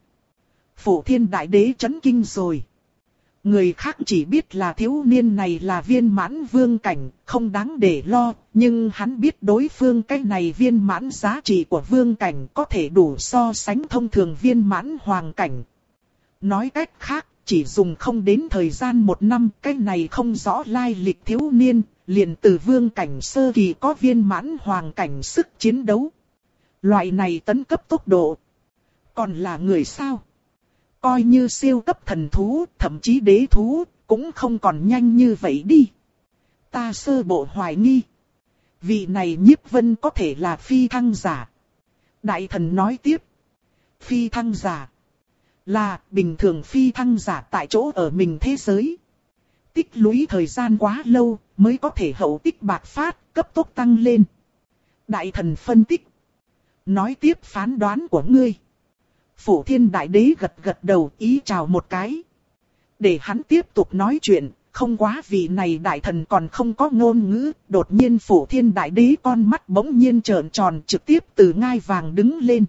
Phổ Thiên Đại Đế chấn kinh rồi. Người khác chỉ biết là thiếu niên này là viên mãn vương cảnh, không đáng để lo, nhưng hắn biết đối phương cái này viên mãn giá trị của vương cảnh có thể đủ so sánh thông thường viên mãn hoàng cảnh. Nói cách khác, chỉ dùng không đến thời gian một năm, cái này không rõ lai lịch thiếu niên, liền từ vương cảnh sơ kỳ có viên mãn hoàng cảnh sức chiến đấu. Loại này tấn cấp tốc độ. Còn là người sao? Coi như siêu cấp thần thú, thậm chí đế thú, cũng không còn nhanh như vậy đi. Ta sơ bộ hoài nghi. Vị này Nhiếp Vân có thể là phi thăng giả. Đại thần nói tiếp. Phi thăng giả. Là bình thường phi thăng giả tại chỗ ở mình thế giới. Tích lũy thời gian quá lâu, mới có thể hậu tích bạc phát, cấp tốc tăng lên. Đại thần phân tích. Nói tiếp phán đoán của ngươi. Phổ Thiên Đại Đế gật gật đầu ý chào một cái. Để hắn tiếp tục nói chuyện, không quá vì này đại thần còn không có ngôn ngữ. Đột nhiên Phổ Thiên Đại Đế con mắt bỗng nhiên trợn tròn trực tiếp từ ngai vàng đứng lên.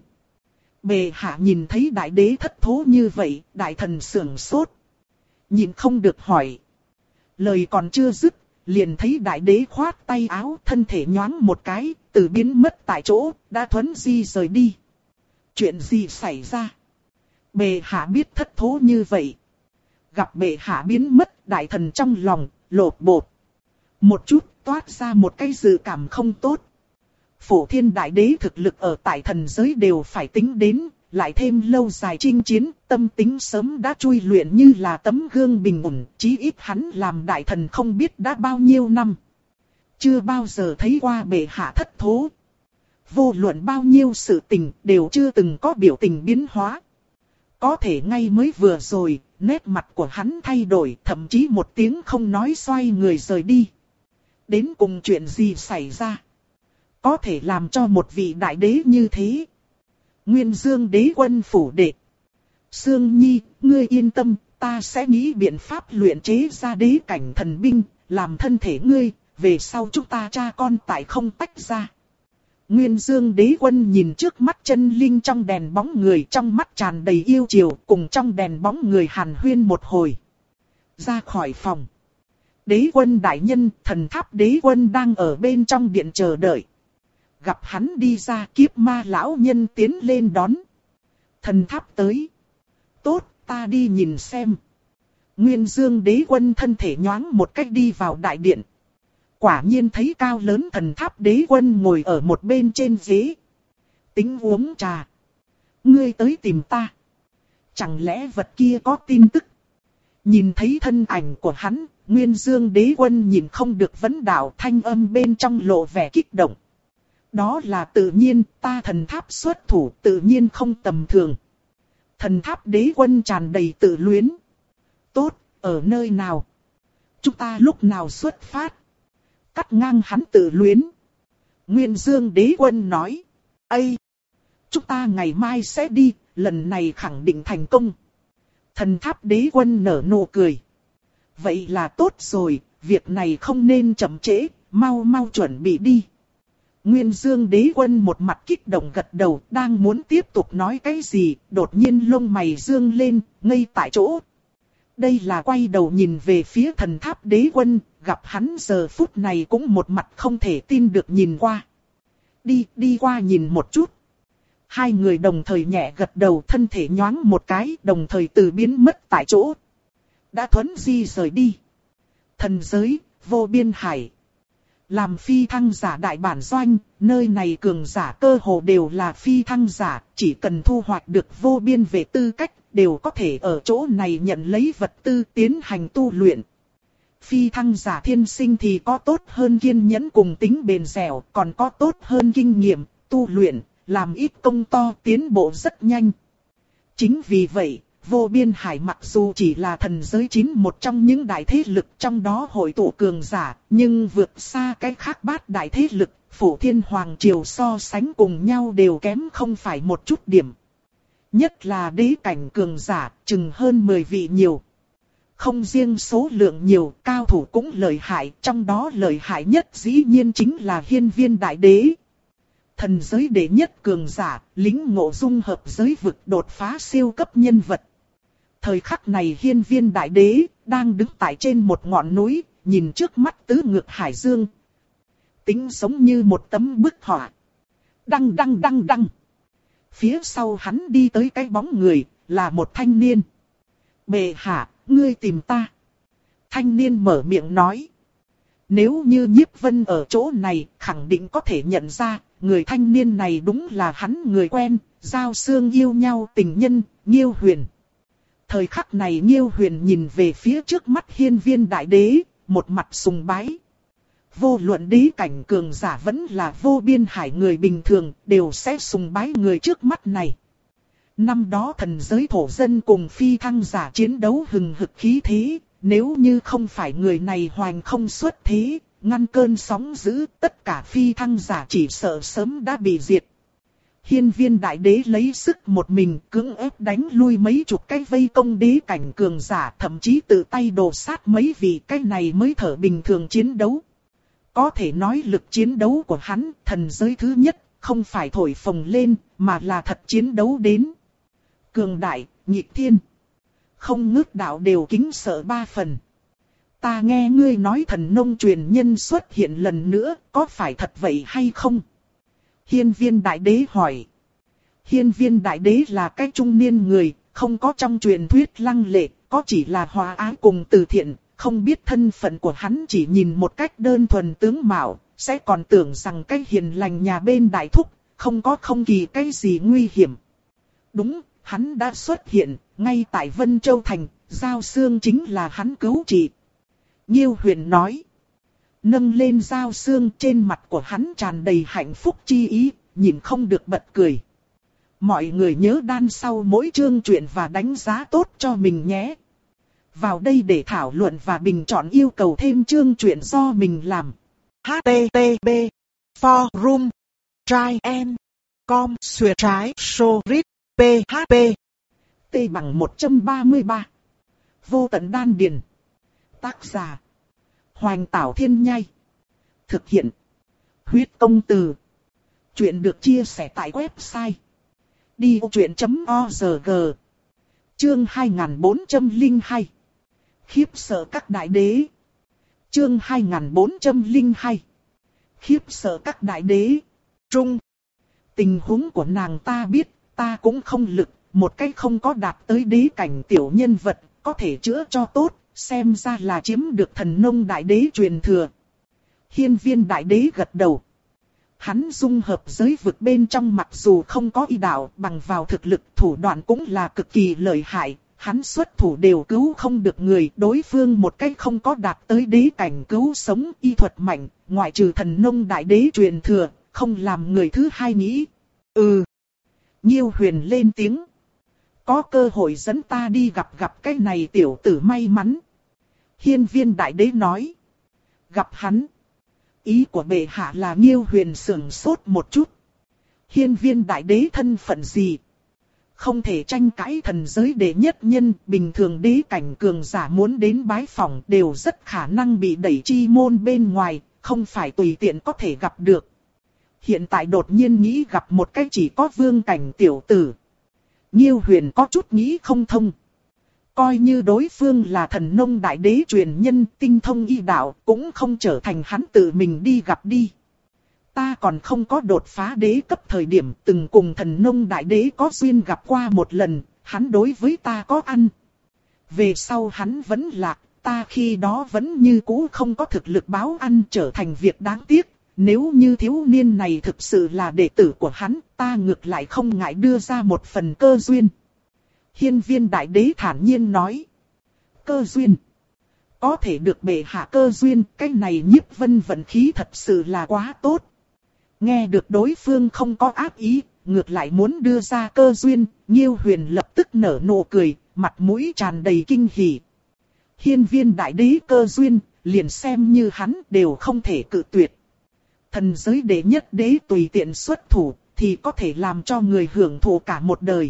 Bệ hạ nhìn thấy đại đế thất thố như vậy, đại thần sưởng sốt. Nhìn không được hỏi. Lời còn chưa dứt, liền thấy đại đế khoát tay áo thân thể nhoáng một cái, từ biến mất tại chỗ, đã thuấn di rời đi. Chuyện gì xảy ra? Bệ hạ biết thất thố như vậy. Gặp bệ hạ biến mất, đại thần trong lòng, lột bột. Một chút toát ra một cái dự cảm không tốt. Phổ Thiên Đại Đế thực lực ở tại thần giới đều phải tính đến, lại thêm lâu dài chinh chiến, tâm tính sớm đã chui luyện như là tấm gương bình ổn, chí ít hắn làm đại thần không biết đã bao nhiêu năm. Chưa bao giờ thấy qua bệ hạ thất thố. Vô luận bao nhiêu sự tình đều chưa từng có biểu tình biến hóa. Có thể ngay mới vừa rồi, nét mặt của hắn thay đổi, thậm chí một tiếng không nói xoay người rời đi. Đến cùng chuyện gì xảy ra? Có thể làm cho một vị đại đế như thế. Nguyên Dương Đế Quân phủ đệ. Sương Nhi, ngươi yên tâm, ta sẽ nghĩ biện pháp luyện chế ra đế cảnh thần binh, làm thân thể ngươi, về sau chúng ta cha con tại không tách ra. Nguyên Dương Đế Quân nhìn trước mắt chân linh trong đèn bóng người, trong mắt tràn đầy yêu chiều, cùng trong đèn bóng người hàn huyên một hồi. Ra khỏi phòng. Đế Quân đại nhân, Thần Tháp Đế Quân đang ở bên trong điện chờ đợi. Gặp hắn đi ra, Kiếp Ma lão nhân tiến lên đón. Thần Tháp tới. Tốt, ta đi nhìn xem. Nguyên Dương Đế Quân thân thể nhoáng một cách đi vào đại điện. Quả nhiên thấy cao lớn Thần Tháp Đế Quân ngồi ở một bên trên ghế. Tính uống trà. Ngươi tới tìm ta. Chẳng lẽ vật kia có tin tức? Nhìn thấy thân ảnh của hắn, Nguyên Dương Đế Quân nhìn không được vấn đạo, thanh âm bên trong lộ vẻ kích động. Đó là tự nhiên, ta Thần Tháp xuất thủ tự nhiên không tầm thường. Thần Tháp Đế Quân tràn đầy tự luyến. Tốt, ở nơi nào? Chúng ta lúc nào xuất phát? Cắt ngang hắn tự luyến. Nguyên Dương Đế Quân nói. Ây! Chúng ta ngày mai sẽ đi, lần này khẳng định thành công. Thần Tháp Đế Quân nở nụ cười. Vậy là tốt rồi, việc này không nên chậm trễ, mau mau chuẩn bị đi. Nguyên Dương Đế Quân một mặt kích động gật đầu, đang muốn tiếp tục nói cái gì, đột nhiên lông mày dương lên, ngây tại chỗ. Đây là quay đầu nhìn về phía Thần Tháp Đế Quân, gặp hắn giờ phút này cũng một mặt không thể tin được nhìn qua. Đi, đi qua nhìn một chút. Hai người đồng thời nhẹ gật đầu, thân thể nhoáng một cái, đồng thời từ biến mất tại chỗ. Đã thuấn di rời đi. Thần giới, vô biên hải. Làm phi thăng giả đại bản doanh, nơi này cường giả cơ hồ đều là phi thăng giả, chỉ cần thu hoạch được vô biên về tư cách, đều có thể ở chỗ này nhận lấy vật tư tiến hành tu luyện. Phi thăng giả thiên sinh thì có tốt hơn kiên nhẫn cùng tính bền dẻo, còn có tốt hơn kinh nghiệm, tu luyện, làm ít công to tiến bộ rất nhanh. Chính vì vậy, vô biên hải mặc dù chỉ là thần giới chín một trong những đại thế lực trong đó hội tụ cường giả, nhưng vượt xa cái khác bát đại thế lực, Phổ Thiên Hoàng Triều so sánh cùng nhau đều kém không phải một chút điểm. Nhất là đế cảnh cường giả, chừng hơn mười vị nhiều. Không riêng số lượng nhiều, cao thủ cũng lợi hại, trong đó lợi hại nhất dĩ nhiên chính là Hiên Viên Đại Đế. Thần giới đệ nhất cường giả, lính ngộ dung hợp giới vực đột phá siêu cấp nhân vật. Thời khắc này Hiên Viên Đại Đế đang đứng tại trên một ngọn núi, nhìn trước mắt tứ ngược hải dương. Tính giống như một tấm bức họa. Đăng đăng đăng đăng. Phía sau hắn đi tới cái bóng người, là một thanh niên. Bệ hạ, ngươi tìm ta. Thanh niên mở miệng nói. Nếu như Nhiếp Vân ở chỗ này, khẳng định có thể nhận ra, người thanh niên này đúng là hắn người quen, giao xương yêu nhau tình nhân, Nghiêu Huyền. Thời khắc này Nghiêu Huyền nhìn về phía trước mắt Hiên Viên Đại Đế, một mặt sùng bái. Vô luận đế cảnh cường giả vẫn là vô biên hải người bình thường, đều sẽ sùng bái người trước mắt này. Năm đó thần giới thổ dân cùng phi thăng giả chiến đấu hừng hực khí thế, nếu như không phải người này hoành không xuất thế, ngăn cơn sóng dữ, tất cả phi thăng giả chỉ sợ sớm đã bị diệt. Hiên Viên Đại Đế lấy sức một mình cưỡng ép đánh lui mấy chục cái vây công đế cảnh cường giả, thậm chí tự tay đổ sát mấy vị, cái này mới thở bình thường chiến đấu. Có thể nói lực chiến đấu của hắn, thần giới thứ nhất, không phải thổi phồng lên, mà là thật chiến đấu đến. Cường đại, nghịch thiên. Không ngước đạo đều kính sợ ba phần. Ta nghe ngươi nói thần nông truyền nhân xuất hiện lần nữa, có phải thật vậy hay không? Hiên Viên Đại Đế hỏi. Hiên Viên Đại Đế là cái trung niên người, không có trong truyền thuyết lăng lệ, có chỉ là hòa ái cùng từ thiện. Không biết thân phận của hắn, chỉ nhìn một cách đơn thuần tướng mạo, sẽ còn tưởng rằng cái hiền lành nhà bên đại thúc, không có không kỳ cái gì nguy hiểm. Đúng, hắn đã xuất hiện, ngay tại Vân Châu Thành, Giao Xương chính là hắn cứu trị. Nghiêu Huyền nói. Nâng lên Giao Xương, trên mặt của hắn tràn đầy hạnh phúc chi ý, nhìn không được bật cười. Mọi người nhớ đan sau mỗi chương truyện và đánh giá tốt cho mình nhé. Vào đây để thảo luận và bình chọn yêu cầu thêm chương truyện do mình làm. H T T P Forum Try and Com Xuyệt trái Sorit P H P T bằng một trăm ba mươi ba. Vô tận đan điền. Tác giả Hoành Tảo Thiên Nhai. Thực hiện Huyết Công Từ. Chuyện được chia sẻ tại website đi vô chuyện chấm org. Chương hai nghìn bốn trăm lẻ hai. Khiếp sợ các đại đế. Chương hai nghìn bốn trăm lẻ hai. Khiếp sợ các đại đế. Trung. Tình huống của nàng ta biết, ta cũng không lực, một cách không có đạt tới đế cảnh tiểu nhân vật, có thể chữa cho tốt, xem ra là chiếm được thần nông đại đế truyền thừa. Hiên Viên Đại Đế gật đầu. Hắn dung hợp giới vực bên trong, mặc dù không có y đạo, bằng vào thực lực thủ đoạn cũng là cực kỳ lợi hại. Hắn xuất thủ đều cứu không được người, đối phương một cách không có đạt tới đế cảnh cứu sống, y thuật mạnh, ngoại trừ thần nông đại đế truyền thừa, không làm người thứ hai nghĩ. Ừ. Nghiêu Huyền lên tiếng. Có cơ hội dẫn ta đi gặp gặp cái này tiểu tử may mắn. Hiên Viên Đại Đế nói. Gặp hắn. Ý của bệ hạ là Nghiêu Huyền sững sốt một chút. Hiên Viên Đại Đế thân phận gì? Không thể tranh cãi, thần giới đệ nhất nhân, bình thường đế cảnh cường giả muốn đến bái phỏng đều rất khả năng bị đẩy chi môn bên ngoài, không phải tùy tiện có thể gặp được. Hiện tại đột nhiên nghĩ gặp một cái chỉ có vương cảnh tiểu tử. Nghiêu Huyền có chút nghĩ không thông. Coi như đối phương là thần nông đại đế truyền nhân tinh thông y đạo cũng không trở thành hắn tự mình đi gặp đi. Ta còn không có đột phá đế cấp thời điểm từng cùng thần nông đại đế có duyên gặp qua một lần, hắn đối với ta có ăn. Về sau hắn vẫn lạc, ta khi đó vẫn như cũ không có thực lực báo ăn trở thành việc đáng tiếc. Nếu như thiếu niên này thực sự là đệ tử của hắn, ta ngược lại không ngại đưa ra một phần cơ duyên. Hiên Viên đại đế thản nhiên nói. Cơ duyên. Có thể được bệ hạ cơ duyên, cái này Nhiếp Vân vận khí thật sự là quá tốt. Nghe được đối phương không có ác ý, ngược lại muốn đưa ra cơ duyên, Nhiêu Huyền lập tức nở nụ cười, mặt mũi tràn đầy kinh hỉ. Hiên Viên đại đế cơ duyên, liền xem như hắn đều không thể cự tuyệt. Thần giới đệ nhất đế tùy tiện xuất thủ, thì có thể làm cho người hưởng thụ cả một đời.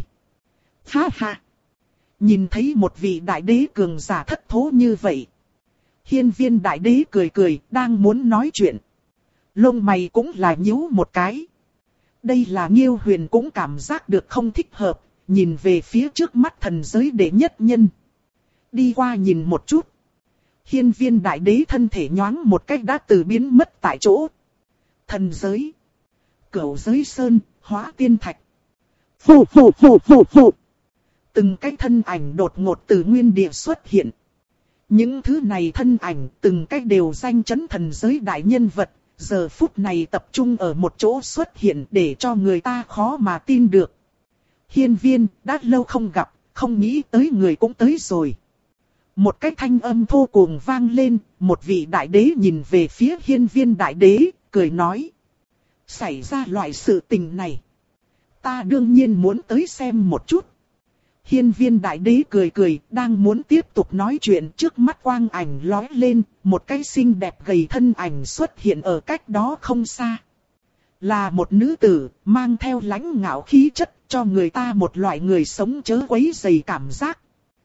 Ha ha! Nhìn thấy một vị đại đế cường giả thất thố như vậy. Hiên Viên đại đế cười cười, đang muốn nói chuyện. Lông mày cũng là nhíu một cái. Đây là Nhiêu Huyền cũng cảm giác được không thích hợp, nhìn về phía trước mắt thần giới đệ nhất nhân. Đi qua nhìn một chút. Hiên Viên đại đế thân thể nhoáng một cách đã từ biến mất tại chỗ. Thần giới. Cửu giới sơn, hóa tiên thạch. Phù phù phù phù phù. Từng cái thân ảnh đột ngột từ nguyên địa xuất hiện. Những thứ này thân ảnh từng cái đều danh chấn thần giới đại nhân vật. Giờ phút này tập trung ở một chỗ xuất hiện để cho người ta khó mà tin được. Hiên Viên, đã lâu không gặp, không nghĩ tới người cũng tới rồi. Một cái thanh âm vô cùng vang lên, một vị đại đế nhìn về phía Hiên Viên đại đế, cười nói. Xảy ra loại sự tình này. Ta đương nhiên muốn tới xem một chút. Hiên Viên đại đế cười cười, đang muốn tiếp tục nói chuyện, trước mắt quang ảnh lóe lên, một cái xinh đẹp gầy thân ảnh xuất hiện ở cách đó không xa. Là một nữ tử, mang theo lãnh ngạo khí chất, cho người ta một loại người sống chớ quấy rầy cảm giác.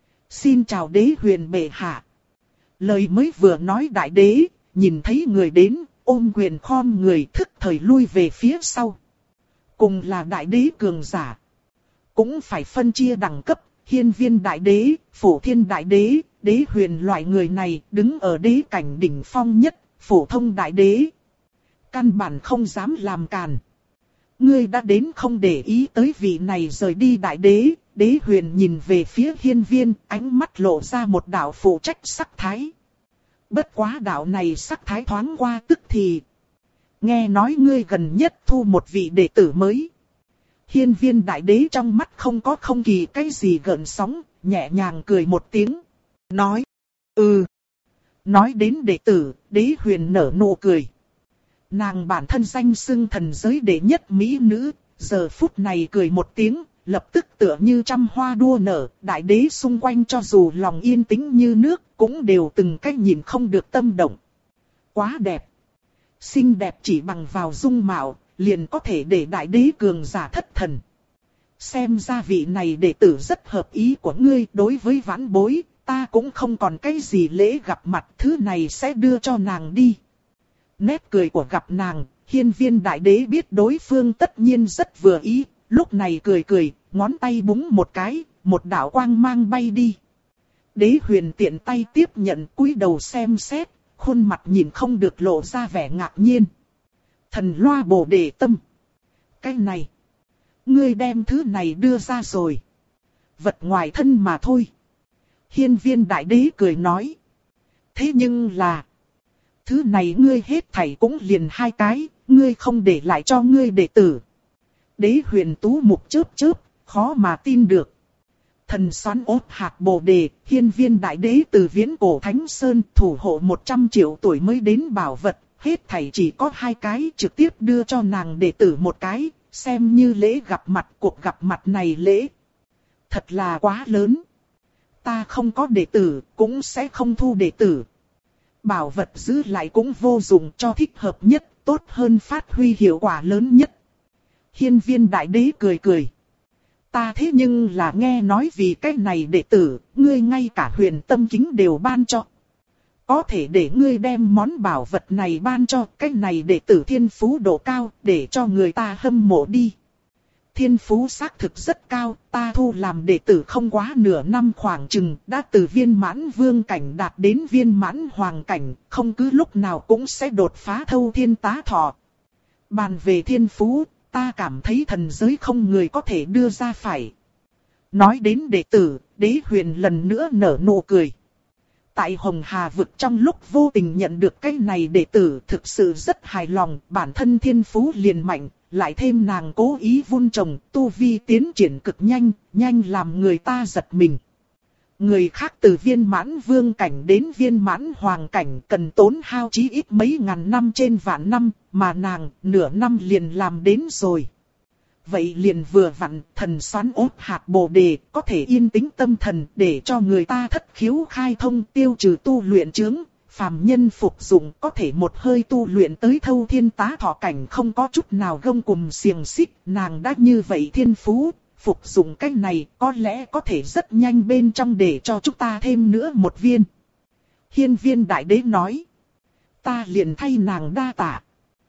Xin chào đế huyền bệ hạ. Lời mới vừa nói đại đế, nhìn thấy người đến, ôm quyền khom người thức thời lui về phía sau. Cùng là đại đế cường giả. Cũng phải phân chia đẳng cấp, Hiên Viên đại đế, Phổ Thiên đại đế, đế huyền loại người này đứng ở đế cảnh đỉnh phong nhất, phổ thông đại đế. Căn bản không dám làm càn. Ngươi đã đến không để ý tới vị này rời đi đại đế, đế huyền nhìn về phía Hiên Viên, ánh mắt lộ ra một đạo phụ trách sắc thái. Bất quá đạo này sắc thái thoáng qua tức thì. Nghe nói ngươi gần nhất thu một vị đệ tử mới. Hiên Viên đại đế trong mắt không có không kỳ cái gì gợn sóng, nhẹ nhàng cười một tiếng. Nói, ừ. Nói đến đệ tử, đế huyền nở nụ cười. Nàng bản thân danh xưng thần giới đệ nhất mỹ nữ, giờ phút này cười một tiếng, lập tức tựa như trăm hoa đua nở, đại đế xung quanh cho dù lòng yên tĩnh như nước, cũng đều từng cách nhìn không được tâm động. Quá đẹp. Xinh đẹp chỉ bằng vào dung mạo, liền có thể để đại đế cường giả thất thần. Xem ra vị này đệ tử rất hợp ý của ngươi, đối với vãn bối, ta cũng không còn cái gì lễ gặp mặt, thứ này sẽ đưa cho nàng đi. Nét cười của gặp nàng, Hiên Viên đại đế biết đối phương tất nhiên rất vừa ý, lúc này cười cười, ngón tay búng một cái, một đạo quang mang bay đi. Đế huyền tiện tay tiếp nhận, cúi đầu xem xét, khuôn mặt nhìn không được lộ ra vẻ ngạc nhiên. Thần loa bồ đề tâm. Cái này. Ngươi đem thứ này đưa ra rồi. Vật ngoài thân mà thôi. Hiên Viên đại đế cười nói. Thế nhưng là. Thứ này ngươi hết thảy cũng liền hai cái. Ngươi không để lại cho ngươi đệ tử. Đế huyền tú mục chớp chớp. Khó mà tin được. Thần xoắn ốt hạt bồ đề. Hiên Viên đại đế từ viễn cổ Thánh Sơn thủ hộ một trăm triệu tuổi mới đến bảo vật. Hết thảy chỉ có hai cái, trực tiếp đưa cho nàng đệ tử một cái, xem như lễ gặp mặt. Cuộc gặp mặt này lễ thật là quá lớn. Ta không có đệ tử, cũng sẽ không thu đệ tử. Bảo vật giữ lại cũng vô dụng, cho thích hợp nhất, tốt hơn phát huy hiệu quả lớn nhất. Hiên Viên đại đế cười cười. Ta thế nhưng là nghe nói vì cái này đệ tử, ngươi ngay cả huyền tâm kính đều ban cho. Có thể để ngươi đem món bảo vật này ban cho, cái này đệ tử thiên phú độ cao, để cho người ta hâm mộ đi. thiên phú xác thực rất cao, ta thu làm đệ tử không quá nửa năm khoảng chừng, đã từ viên mãn vương cảnh đạt đến viên mãn hoàng cảnh, không cứ lúc nào cũng sẽ đột phá thâu thiên tá thọ. Bàn về thiên phú, ta cảm thấy thần giới không người có thể đưa ra phải. Nói đến đệ tử, Đế Huyền lần nữa nở nụ cười. Tại Hồng Hà vực trong lúc vô tình nhận được cái này đệ tử thực sự rất hài lòng, bản thân thiên phú liền mạnh, lại thêm nàng cố ý vun trồng, tu vi tiến triển cực nhanh, nhanh làm người ta giật mình. Người khác từ viên mãn vương cảnh đến viên mãn hoàng cảnh cần tốn hao chí ít mấy ngàn năm trên vạn năm, mà nàng nửa năm liền làm đến rồi. Vậy liền vừa vặn, thần xoắn ốt hạt bồ đề, có thể yên tĩnh tâm thần để cho người ta thất khiếu khai thông tiêu trừ tu luyện chướng, phàm nhân phục dụng có thể một hơi tu luyện tới thâu thiên tá thọ cảnh không có chút nào gông cùm xiềng xích, nàng đã như vậy thiên phú, phục dụng cái này có lẽ có thể rất nhanh bên trong để cho chúng ta thêm nữa một viên. Hiên Viên Đại Đế nói, ta liền thay nàng đa tạ.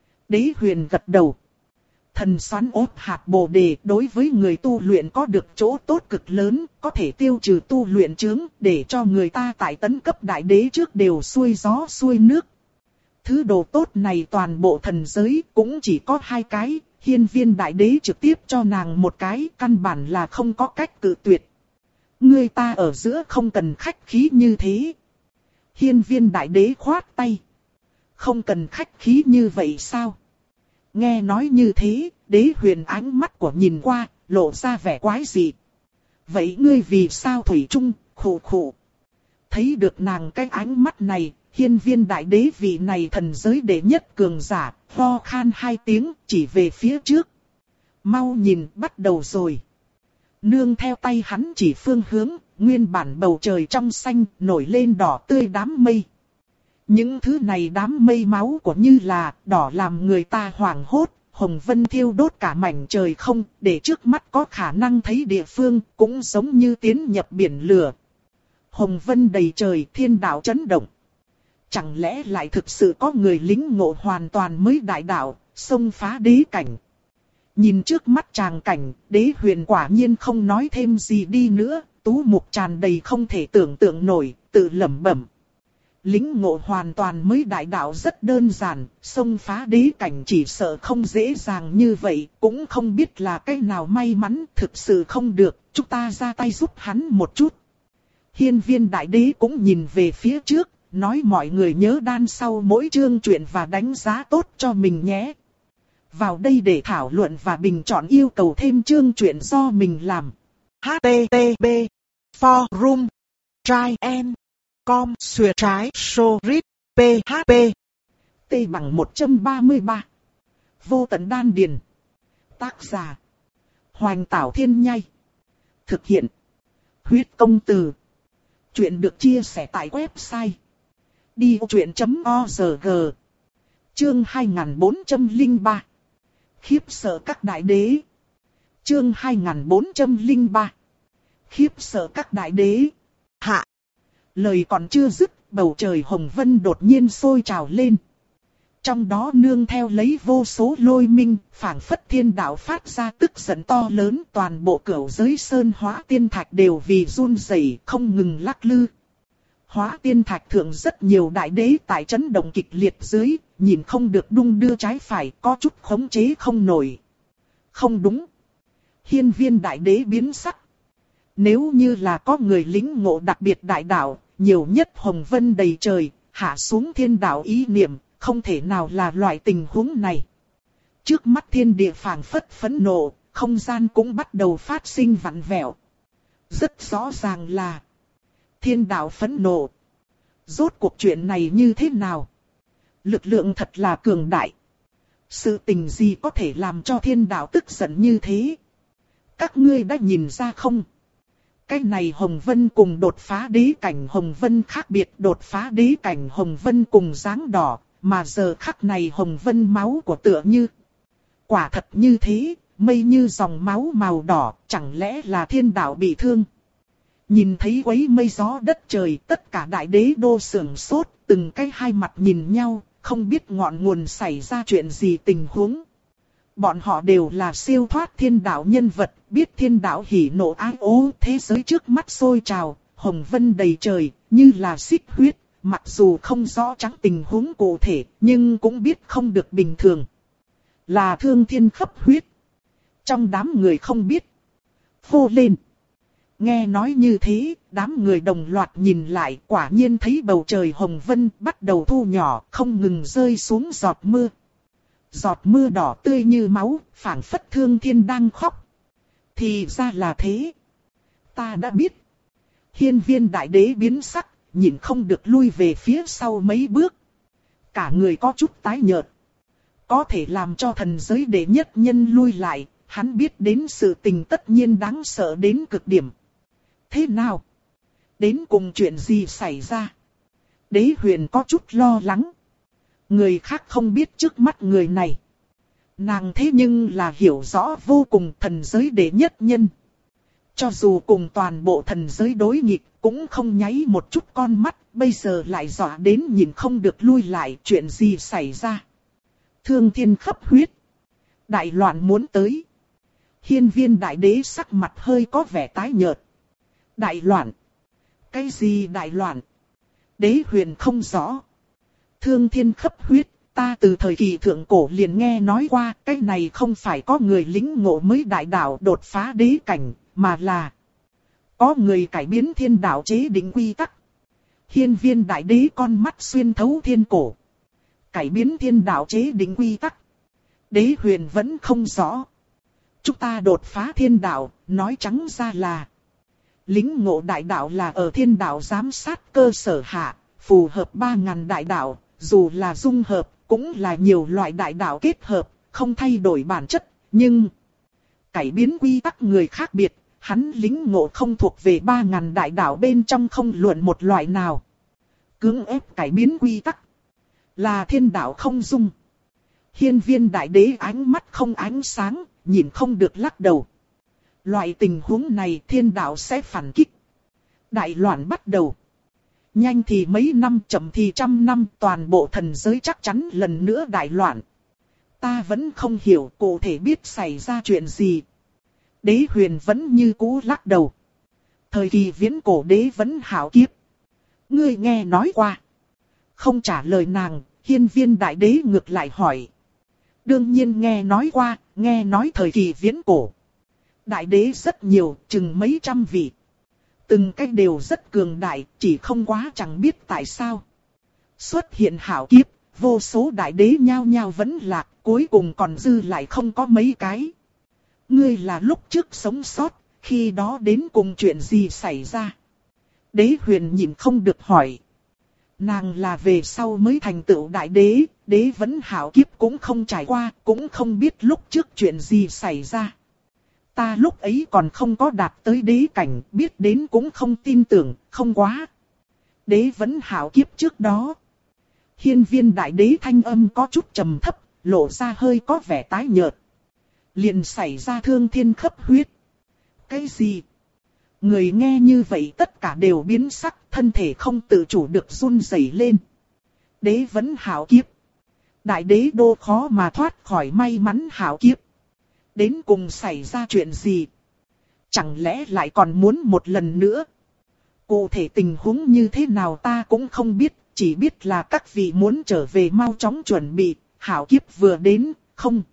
Đế Huyền gật đầu. Thần xoắn ốt hạt bồ đề đối với người tu luyện có được chỗ tốt cực lớn, có thể tiêu trừ tu luyện chướng, để cho người ta tại tấn cấp đại đế trước đều xuôi gió xuôi nước. Thứ đồ tốt này toàn bộ thần giới cũng chỉ có hai cái, Hiên Viên Đại Đế trực tiếp cho nàng một cái, căn bản là không có cách cự tuyệt. Người ta ở giữa không cần khách khí như thế. Hiên Viên Đại Đế khoát tay. Không cần khách khí như vậy sao? Nghe nói như thế, Đế Huyền ánh mắt của nhìn qua, lộ ra vẻ quái dị. Vậy ngươi vì sao thủy chung, khổ khổ. Thấy được nàng cái ánh mắt này, Hiên Viên Đại Đế vị này thần giới đệ nhất cường giả, ho khan hai tiếng, chỉ về phía trước. Mau nhìn, bắt đầu rồi. Nương theo tay hắn chỉ phương hướng, nguyên bản bầu trời trong xanh, nổi lên đỏ tươi đám mây. Những thứ này đám mây máu của như là đỏ làm người ta hoảng hốt, hồng vân thiêu đốt cả mảnh trời không, để trước mắt có khả năng thấy địa phương, cũng giống như tiến nhập biển lửa. Hồng vân đầy trời, thiên đạo chấn động. Chẳng lẽ lại thực sự có người lính ngộ hoàn toàn mới đại đạo, xông phá đế cảnh. Nhìn trước mắt tràng cảnh, Đế Huyền quả nhiên không nói thêm gì đi nữa, tú mục tràn đầy không thể tưởng tượng nổi, tự lẩm bẩm. Lính ngộ hoàn toàn mới đại đạo rất đơn giản, xông phá đế cảnh chỉ sợ không dễ dàng như vậy, cũng không biết là cái nào may mắn, thực sự không được, chúng ta ra tay giúp hắn một chút. Hiên Viên Đại Đế cũng nhìn về phía trước, nói mọi người nhớ đan sau mỗi chương truyện và đánh giá tốt cho mình nhé. Vào đây để thảo luận và bình chọn yêu cầu thêm chương truyện do mình làm. H T T P Forum Try and Com xuyệt trái so rít P H P T bằng một trăm ba mươi ba. Vô tận đan điền. Tác giả Hoành Tảo Thiên Nhai. Thực hiện Huyết Công Từ. Chuyện được chia sẻ tại website đi vô chuyện chấm org. Chương hai nghìn bốn trăm lẻ ba. Khiếp sợ các đại đế. Chương hai nghìn bốn trăm lẻ ba. Khiếp sợ các đại đế. Hạ. Lời còn chưa dứt, bầu trời hồng vân đột nhiên sôi trào lên. Trong đó nương theo lấy vô số lôi minh, phảng phất thiên đạo phát ra tức giận to lớn, toàn bộ cửu giới sơn hóa tiên thạch đều vì run rẩy không ngừng lắc lư. Hóa tiên thạch thượng rất nhiều đại đế tại chấn động kịch liệt dưới, nhìn không được đung đưa trái phải, có chút khống chế không nổi. Không đúng. Hiên Viên Đại Đế biến sắc. Nếu như là có người lính ngộ đặc biệt đại đạo, nhiều nhất hồng vân đầy trời, hạ xuống thiên đạo ý niệm, không thể nào là loại tình huống này. Trước mắt thiên địa phảng phất phẫn nộ, không gian cũng bắt đầu phát sinh vặn vẹo. Rất rõ ràng là thiên đạo phẫn nộ. Rốt cuộc chuyện này như thế nào? Lực lượng thật là cường đại. Sự tình gì có thể làm cho thiên đạo tức giận như thế? Các ngươi đã nhìn ra không? Cái này Hồng Vân cùng đột phá đế cảnh Hồng Vân khác biệt, đột phá đế cảnh Hồng Vân cùng dáng đỏ, mà giờ khắc này Hồng Vân máu của tựa như. Quả thật như thế, mây như dòng máu màu đỏ, chẳng lẽ là thiên đạo bị thương? Nhìn thấy quấy mây gió đất trời, tất cả đại đế đô sưởng sốt, từng cái hai mặt nhìn nhau, không biết ngọn nguồn xảy ra chuyện gì tình huống. Bọn họ đều là siêu thoát thiên đạo nhân vật, biết thiên đạo hỉ nộ ái ố, thế giới trước mắt sôi trào, hồng vân đầy trời, như là xích huyết. Mặc dù không rõ trắng tình huống cụ thể, nhưng cũng biết không được bình thường. Là thương thiên khắp huyết. Trong đám người không biết. Hô lên. Nghe nói như thế, đám người đồng loạt nhìn lại, quả nhiên thấy bầu trời hồng vân bắt đầu thu nhỏ, không ngừng rơi xuống giọt mưa. Giọt mưa đỏ tươi như máu, phảng phất thương thiên đang khóc. Thì ra là thế. Ta đã biết. Hiên viên đại đế biến sắc, nhìn không được lui về phía sau mấy bước. Cả người có chút tái nhợt. Có thể làm cho thần giới đệ nhất nhân lui lại, hắn biết đến sự tình tất nhiên đáng sợ đến cực điểm. Thế nào? Đến cùng chuyện gì xảy ra? Đế huyền có chút lo lắng. Người khác không biết trước mắt người này. Nàng thế nhưng là hiểu rõ vô cùng thần giới đệ nhất nhân. Cho dù cùng toàn bộ thần giới đối nghịch, cũng không nháy một chút con mắt, bây giờ lại dọa đến nhìn không được lui lại, chuyện gì xảy ra. Thương thiên khắp huyết. Đại loạn muốn tới. Hiên viên đại đế sắc mặt hơi có vẻ tái nhợt. Đại loạn? Cái gì đại loạn? Đế huyền không rõ. Thương thiên khắp huyết, ta từ thời kỳ thượng cổ liền nghe nói qua, cái này không phải có người lính ngộ mới đại đạo đột phá đế cảnh, mà là có người cải biến thiên đạo chế định quy tắc. Hiên viên đại đế con mắt xuyên thấu thiên cổ. Cải biến thiên đạo chế định quy tắc. Đế huyền vẫn không rõ. Chúng ta đột phá thiên đạo, nói trắng ra là lính ngộ đại đạo là ở thiên đạo giám sát cơ sở hạ, phù hợp ba ngàn đại đạo, dù là dung hợp, cũng là nhiều loại đại đạo kết hợp, không thay đổi bản chất, nhưng cải biến quy tắc người khác biệt, hắn lính ngộ không thuộc về ba ngàn đại đạo bên trong không luận một loại nào. Cưỡng ép cải biến quy tắc, là thiên đạo không dung. Hiên viên đại đế ánh mắt không ánh sáng, nhìn không được lắc đầu. Loại tình huống này thiên đạo sẽ phản kích. Đại loạn bắt đầu. Nhanh thì mấy năm, chậm thì trăm năm, toàn bộ thần giới chắc chắn lần nữa đại loạn. Ta vẫn không hiểu cụ thể biết xảy ra chuyện gì. Đế huyền vẫn như cũ lắc đầu. Thời kỳ viễn cổ đế vẫn hảo kiếp. Ngươi nghe nói qua. Không trả lời nàng, hiên viên đại đế ngược lại hỏi. Đương nhiên nghe nói qua, nghe nói thời kỳ viễn cổ. Đại đế rất nhiều, chừng mấy trăm vị. Từng cách đều rất cường đại, chỉ không quá chẳng biết tại sao. Xuất hiện hảo kiếp, vô số đại đế nhao nhao vẫn lạc, cuối cùng còn dư lại không có mấy cái. Ngươi là lúc trước sống sót, khi đó đến cùng chuyện gì xảy ra? Đế huyền nhìn không được hỏi. Nàng là về sau mới thành tựu đại đế, đế vẫn hảo kiếp cũng không trải qua, cũng không biết lúc trước chuyện gì xảy ra. Ta lúc ấy còn không có đạt tới đế cảnh, biết đến cũng không tin tưởng, không quá. Đế vẫn hảo kiếp trước đó. Hiên viên đại đế thanh âm có chút trầm thấp, lộ ra hơi có vẻ tái nhợt. Liền xảy ra thương thiên khắp huyết. Cái gì? Người nghe như vậy tất cả đều biến sắc, thân thể không tự chủ được run rẩy lên. Đế vẫn hảo kiếp. Đại đế đô khó mà thoát khỏi may mắn hảo kiếp. Đến cùng xảy ra chuyện gì? Chẳng lẽ lại còn muốn một lần nữa? Cụ thể tình huống như thế nào ta cũng không biết, chỉ biết là các vị muốn trở về mau chóng chuẩn bị, hảo kiếp vừa đến, không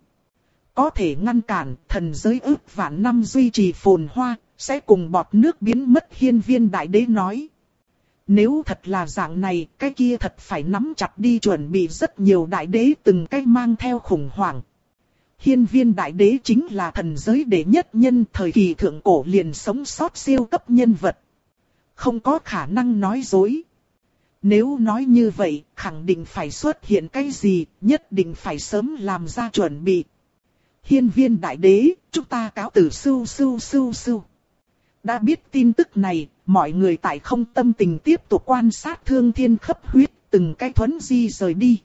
có thể ngăn cản, thần giới ước vạn năm duy trì phồn hoa, sẽ cùng bọt nước biến mất. Hiên viên đại đế nói. Nếu thật là dạng này, cái kia thật phải nắm chặt đi chuẩn bị rất nhiều đại đế từng cái mang theo khủng hoảng. Hiên viên đại đế chính là thần giới đệ nhất nhân, thời kỳ thượng cổ liền sống sót siêu cấp nhân vật. Không có khả năng nói dối. Nếu nói như vậy, khẳng định phải xuất hiện cái gì, nhất định phải sớm làm ra chuẩn bị. Hiên viên đại đế, chúng ta cáo từ sưu sưu sưu sưu. Đã biết tin tức này, mọi người tại không tâm tình tiếp tục quan sát thương thiên khắp huyết, từng cái thuấn di rời đi.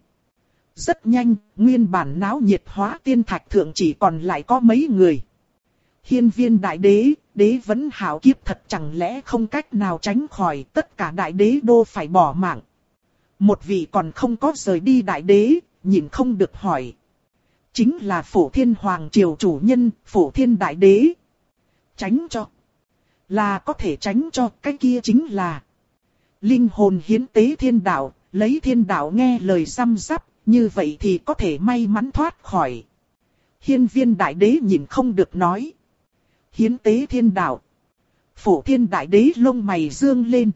Rất nhanh, nguyên bản náo nhiệt hóa tiên thạch thượng chỉ còn lại có mấy người. Hiên viên đại đế, đế vẫn hảo kiếp thật chẳng lẽ không cách nào tránh khỏi, tất cả đại đế đô phải bỏ mạng. Một vị còn không có rời đi đại đế, nhìn không được hỏi. chính là Phổ Thiên Hoàng Triều chủ nhân, Phổ Thiên Đại Đế. Tránh cho. Là có thể tránh cho, cái kia chính là linh hồn hiến tế thiên đạo, lấy thiên đạo nghe lời răm rắp, như vậy thì có thể may mắn thoát khỏi. Hiên Viên Đại Đế nhìn không được nói. Hiến tế thiên đạo. Phổ Thiên Đại Đế lông mày dương lên.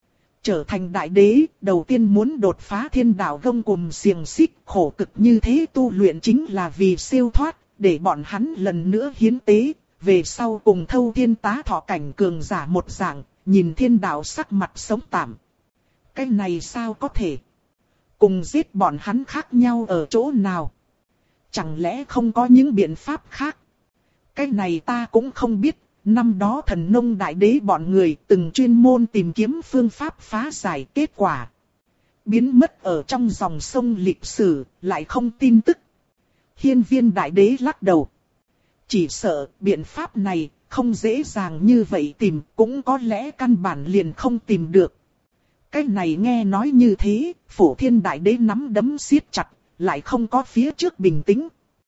Trở thành đại đế, đầu tiên muốn đột phá thiên đạo gông cùm xiềng xích, khổ cực như thế tu luyện chính là vì siêu thoát, để bọn hắn lần nữa hiến tế, về sau cùng Thâu Thiên tá thọ cảnh cường giả một dạng, nhìn thiên đạo sắc mặt sống tạm. Cái này sao có thể? Cùng giết bọn hắn khác nhau ở chỗ nào? Chẳng lẽ không có những biện pháp khác? Cái này ta cũng không biết. Năm đó Thần Nông Đại Đế bọn người từng chuyên môn tìm kiếm phương pháp phá giải, kết quả biến mất ở trong dòng sông lịch sử, lại không tin tức. Hiên Viên Đại Đế lắc đầu. Chỉ sợ biện pháp này không dễ dàng như vậy tìm, cũng có lẽ căn bản liền không tìm được. Cái này nghe nói như thế, Phổ Thiên Đại Đế nắm đấm siết chặt, lại không có phía trước bình tĩnh.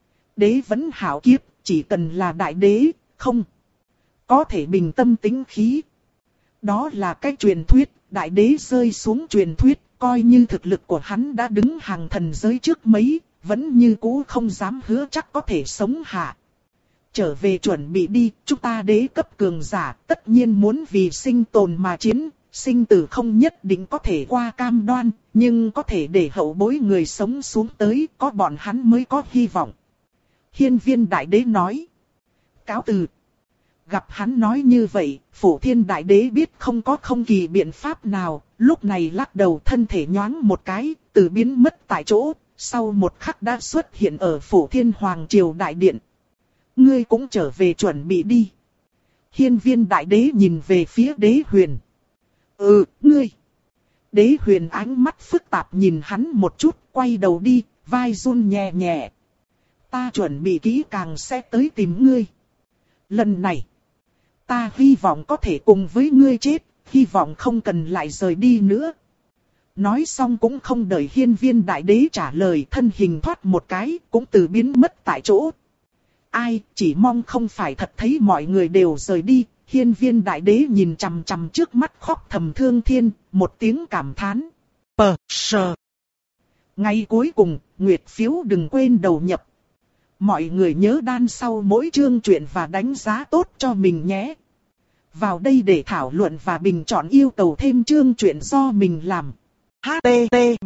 Đế vẫn hảo kiếp, chỉ cần là Đại Đế, không có thể bình tâm tĩnh khí. Đó là cái truyền thuyết, Đại Đế rơi xuống truyền thuyết, coi như thực lực của hắn đã đứng hàng thần giới trước mấy, vẫn như cũ không dám hứa chắc có thể sống hạ. Trở về chuẩn bị đi, chúng ta đế cấp cường giả, tất nhiên muốn vì sinh tồn mà chiến, sinh tử không nhất định có thể qua cam đoan, nhưng có thể để hậu bối người sống xuống tới, có bọn hắn mới có hy vọng. Hiên Viên Đại Đế nói. Cáo từ. Gặp hắn nói như vậy, Phổ Thiên Đại Đế biết không có không kỳ biện pháp nào, lúc này lắc đầu thân thể nhoáng một cái, từ biến mất tại chỗ, sau một khắc đã xuất hiện ở Phổ Thiên Hoàng Triều Đại Điện. Ngươi cũng trở về chuẩn bị đi. Hiên Viên Đại Đế nhìn về phía Đế Huyền. Ừ, ngươi. Đế Huyền ánh mắt phức tạp nhìn hắn một chút, quay đầu đi, vai run nhẹ nhẹ. Ta chuẩn bị kỹ càng sẽ tới tìm ngươi. Lần này, ta hy vọng có thể cùng với ngươi chết, hy vọng không cần lại rời đi nữa. Nói xong cũng không đợi Hiên Viên Đại Đế trả lời, thân hình thoát một cái, cũng từ biến mất tại chỗ. Ai, chỉ mong không phải thật thấy mọi người đều rời đi. Hiên Viên Đại Đế nhìn chằm chằm trước mắt khóc thầm Thương Thiên, một tiếng cảm thán. Pờ, sờ. Ngay cuối cùng, Nguyệt phiếu đừng quên đầu nhập. Mọi người nhớ đan sau mỗi chương truyện và đánh giá tốt cho mình nhé. Vào đây để thảo luận và bình chọn yêu cầu thêm chương truyện do mình làm. H T T P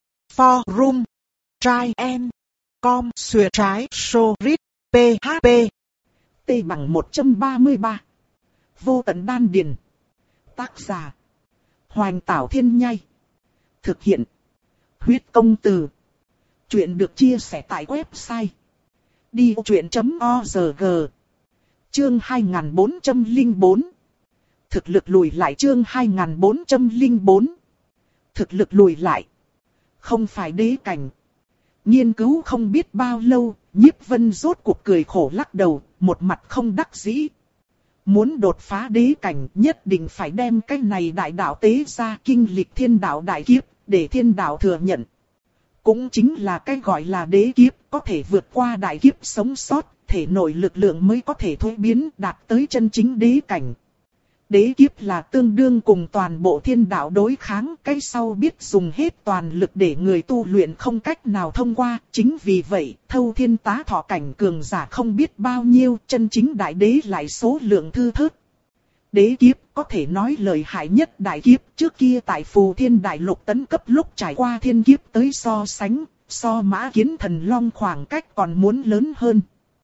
Forum Try and Com Xuyệt trái Sorit P H P T bằng một trăm ba mươi ba. Vô tận đan điền. Tác giả Hoành Tảo Thiên Nhai. Thực hiện Huyết Công Từ. Chuyện được chia sẻ tại website đi vô chuyện chấm org. Chương hai nghìn bốn trăm lẻ bốn. Thực lực lùi lại chương hai nghìn bốn trăm lẻ bốn. Thực lực lùi lại. Không phải đế cảnh. Nghiên cứu không biết bao lâu, Nhiếp Vân rốt cuộc cười khổ lắc đầu, một mặt không đắc dĩ. Muốn đột phá đế cảnh nhất định phải đem cái này đại đạo tế ra kinh lịch thiên đạo đại kiếp, để thiên đạo thừa nhận. Cũng chính là cái gọi là đế kiếp, có thể vượt qua đại kiếp sống sót, thể nội lực lượng mới có thể thuế biến đạt tới chân chính đế cảnh. Đế kiếp là tương đương cùng toàn bộ thiên đạo đối kháng, cái sau biết dùng hết toàn lực để người tu luyện không cách nào thông qua. Chính vì vậy, Thâu Thiên tá thọ cảnh cường giả không biết bao nhiêu, chân chính đại đế lại số lượng thưa thớt. Đế kiếp có thể nói lợi hại nhất đại kiếp, trước kia tại Phù Thiên Đại Lục tấn cấp lúc trải qua thiên kiếp tới so sánh, so Mã Kiến Thần Long khoảng cách còn muốn lớn hơn.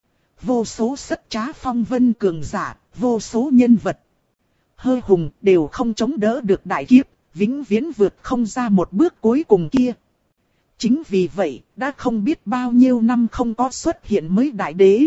Vô số sất trá phong vân cường giả, vô số nhân vật hơi hùng đều không chống đỡ được đại kiếp, vĩnh viễn vượt không ra một bước cuối cùng kia. Chính vì vậy, đã không biết bao nhiêu năm không có xuất hiện mới đại đế.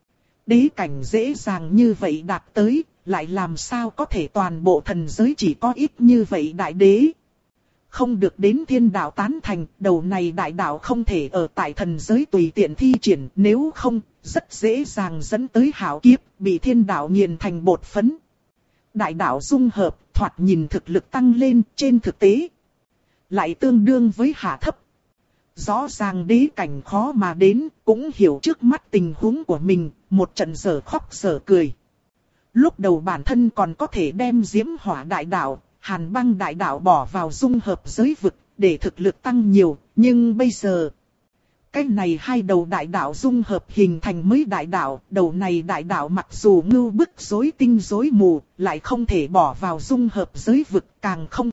Đế cảnh dễ dàng như vậy đạt tới, lại làm sao có thể toàn bộ thần giới chỉ có ít như vậy đại đế. Không được đến thiên đạo tán thành, đầu này đại đạo không thể ở tại thần giới tùy tiện thi triển, nếu không, rất dễ dàng dẫn tới hảo kiếp, bị thiên đạo nghiền thành bột phấn. Đại đạo dung hợp, thoạt nhìn thực lực tăng lên, trên thực tế lại tương đương với hạ thấp. Rõ ràng đế cảnh khó mà đến, cũng hiểu trước mắt tình huống của mình, một trận dở khóc dở cười. Lúc đầu bản thân còn có thể đem Diễm Hỏa đại đạo, Hàn Băng đại đạo bỏ vào dung hợp giới vực, để thực lực tăng nhiều, nhưng bây giờ... Cái này hai đầu đại đạo dung hợp hình thành mới đại đạo, đầu này đại đạo mặc dù ngưu bức rối tinh rối mù, lại không thể bỏ vào dung hợp giới vực, càng không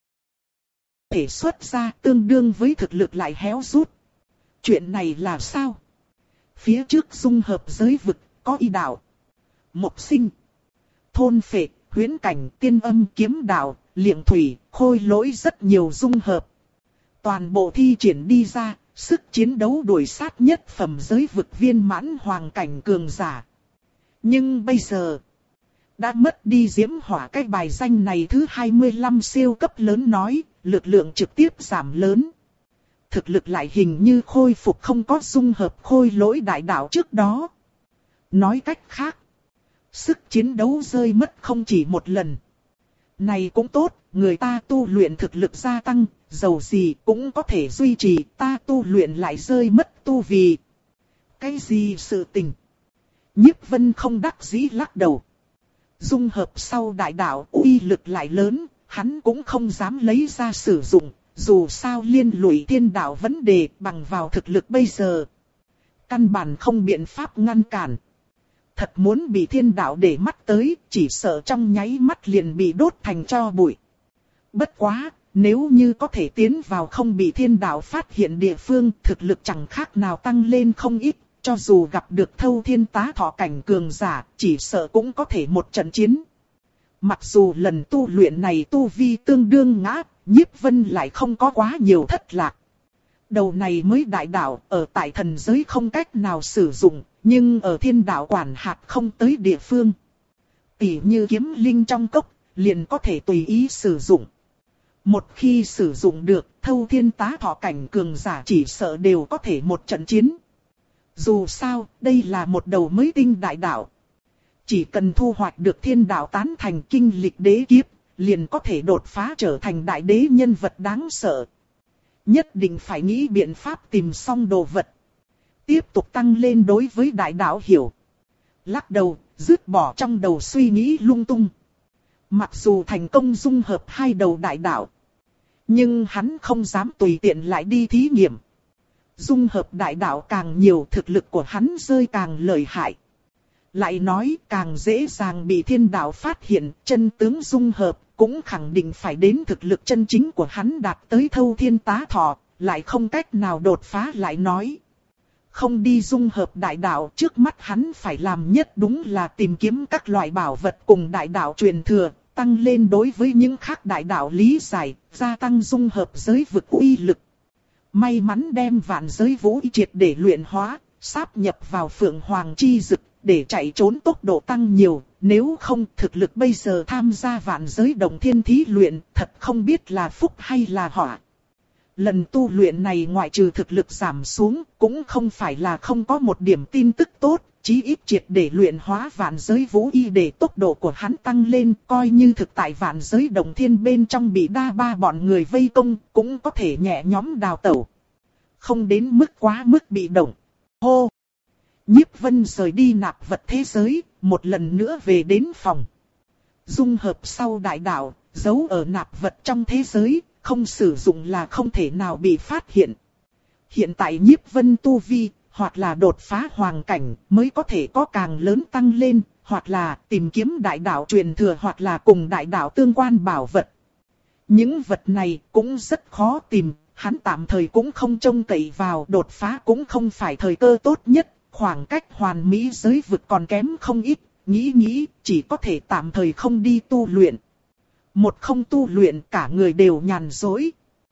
thể xuất ra, tương đương với thực lực lại héo rút. Chuyện này là sao? Phía trước dung hợp giới vực, có y đạo, mộc sinh, thôn phệ, huyễn cảnh, tiên âm, kiếm đạo, liệng thủy, khôi lỗi rất nhiều dung hợp. Toàn bộ thi triển đi ra, sức chiến đấu đuổi sát nhất phẩm giới vực viên mãn hoàng cảnh cường giả. Nhưng bây giờ, đã mất đi Diễm Hỏa cái bài danh này thứ hai mươi lăm siêu cấp lớn nói, lực lượng trực tiếp giảm lớn. Thực lực lại hình như khôi phục không có dung hợp khôi lỗi đại đạo trước đó. Nói cách khác, sức chiến đấu rơi mất không chỉ một lần. Này cũng tốt, người ta tu luyện thực lực gia tăng, dầu gì cũng có thể duy trì, ta tu luyện lại rơi mất tu vì. Cái gì sự tình? Nhiếp Vân không đắc dĩ lắc đầu. Dung hợp sau đại đạo uy lực lại lớn, hắn cũng không dám lấy ra sử dụng, dù sao liên lụy thiên đạo vấn đề bằng vào thực lực bây giờ. Căn bản không biện pháp ngăn cản. Thật muốn bị thiên đạo để mắt tới, chỉ sợ trong nháy mắt liền bị đốt thành tro bụi. Bất quá, nếu như có thể tiến vào không bị thiên đạo phát hiện địa phương, thực lực chẳng khác nào tăng lên không ít, cho dù gặp được thâu thiên tá thọ cảnh cường giả, chỉ sợ cũng có thể một trận chiến. Mặc dù lần tu luyện này tu vi tương đương ngã, Nhiếp Vân lại không có quá nhiều thất lạc. Đầu này mới đại đạo, ở tại thần giới không cách nào sử dụng, nhưng ở thiên đạo quản hạt không tới địa phương. Tỉ như kiếm linh trong cốc, liền có thể tùy ý sử dụng. Một khi sử dụng được, thâu thiên tá thọ cảnh cường giả chỉ sợ đều có thể một trận chiến. Dù sao, đây là một đầu mới tinh đại đạo. Chỉ cần thu hoạch được thiên đạo tán thành kinh lịch đế kiếp, liền có thể đột phá trở thành đại đế nhân vật đáng sợ. Nhất định phải nghĩ biện pháp tìm xong đồ vật. Tiếp tục tăng lên đối với đại đạo hiểu. Lắc đầu, dứt bỏ trong đầu suy nghĩ lung tung. Mặc dù thành công dung hợp hai đầu đại đạo, nhưng hắn không dám tùy tiện lại đi thí nghiệm. Dung hợp đại đạo càng nhiều, thực lực của hắn rơi càng lợi hại. Lại nói càng dễ dàng bị thiên đạo phát hiện, chân tướng dung hợp cũng khẳng định phải đến thực lực chân chính của hắn đạt tới thâu thiên tá thọ, lại không cách nào đột phá lại nói. Không đi dung hợp đại đạo, trước mắt hắn phải làm nhất đúng là tìm kiếm các loại bảo vật cùng đại đạo truyền thừa, tăng lên đối với những khác đại đạo lý giải, gia tăng dung hợp giới vực uy lực. May mắn đem vạn giới vũ y triệt để luyện hóa, sáp nhập vào Phượng Hoàng chi dực, để chạy trốn tốc độ tăng nhiều, nếu không thực lực bây giờ tham gia vạn giới đồng thiên thí luyện, thật không biết là phúc hay là họa. Lần tu luyện này ngoại trừ thực lực giảm xuống, cũng không phải là không có một điểm tin tức tốt, chí ít triệt để luyện hóa vạn giới vũ y để tốc độ của hắn tăng lên, coi như thực tại vạn giới đồng thiên bên trong bị đa ba bọn người vây công, cũng có thể nhẹ nhõm đào tẩu. Không đến mức quá mức bị động. Hô! Nhiếp Vân rời đi nạp vật thế giới, một lần nữa về đến phòng. Dung hợp sau đại đạo, giấu ở nạp vật trong thế giới, không sử dụng là không thể nào bị phát hiện. Hiện tại Nhiếp Vân tu vi, hoặc là đột phá hoàng cảnh mới có thể có càng lớn tăng lên, hoặc là tìm kiếm đại đạo truyền thừa, hoặc là cùng đại đạo tương quan bảo vật. Những vật này cũng rất khó tìm, hắn tạm thời cũng không trông cậy vào, đột phá cũng không phải thời cơ tốt nhất. Khoảng cách hoàn mỹ giới vực còn kém không ít, nghĩ nghĩ chỉ có thể tạm thời không đi tu luyện. Một không tu luyện cả người đều nhàn dối.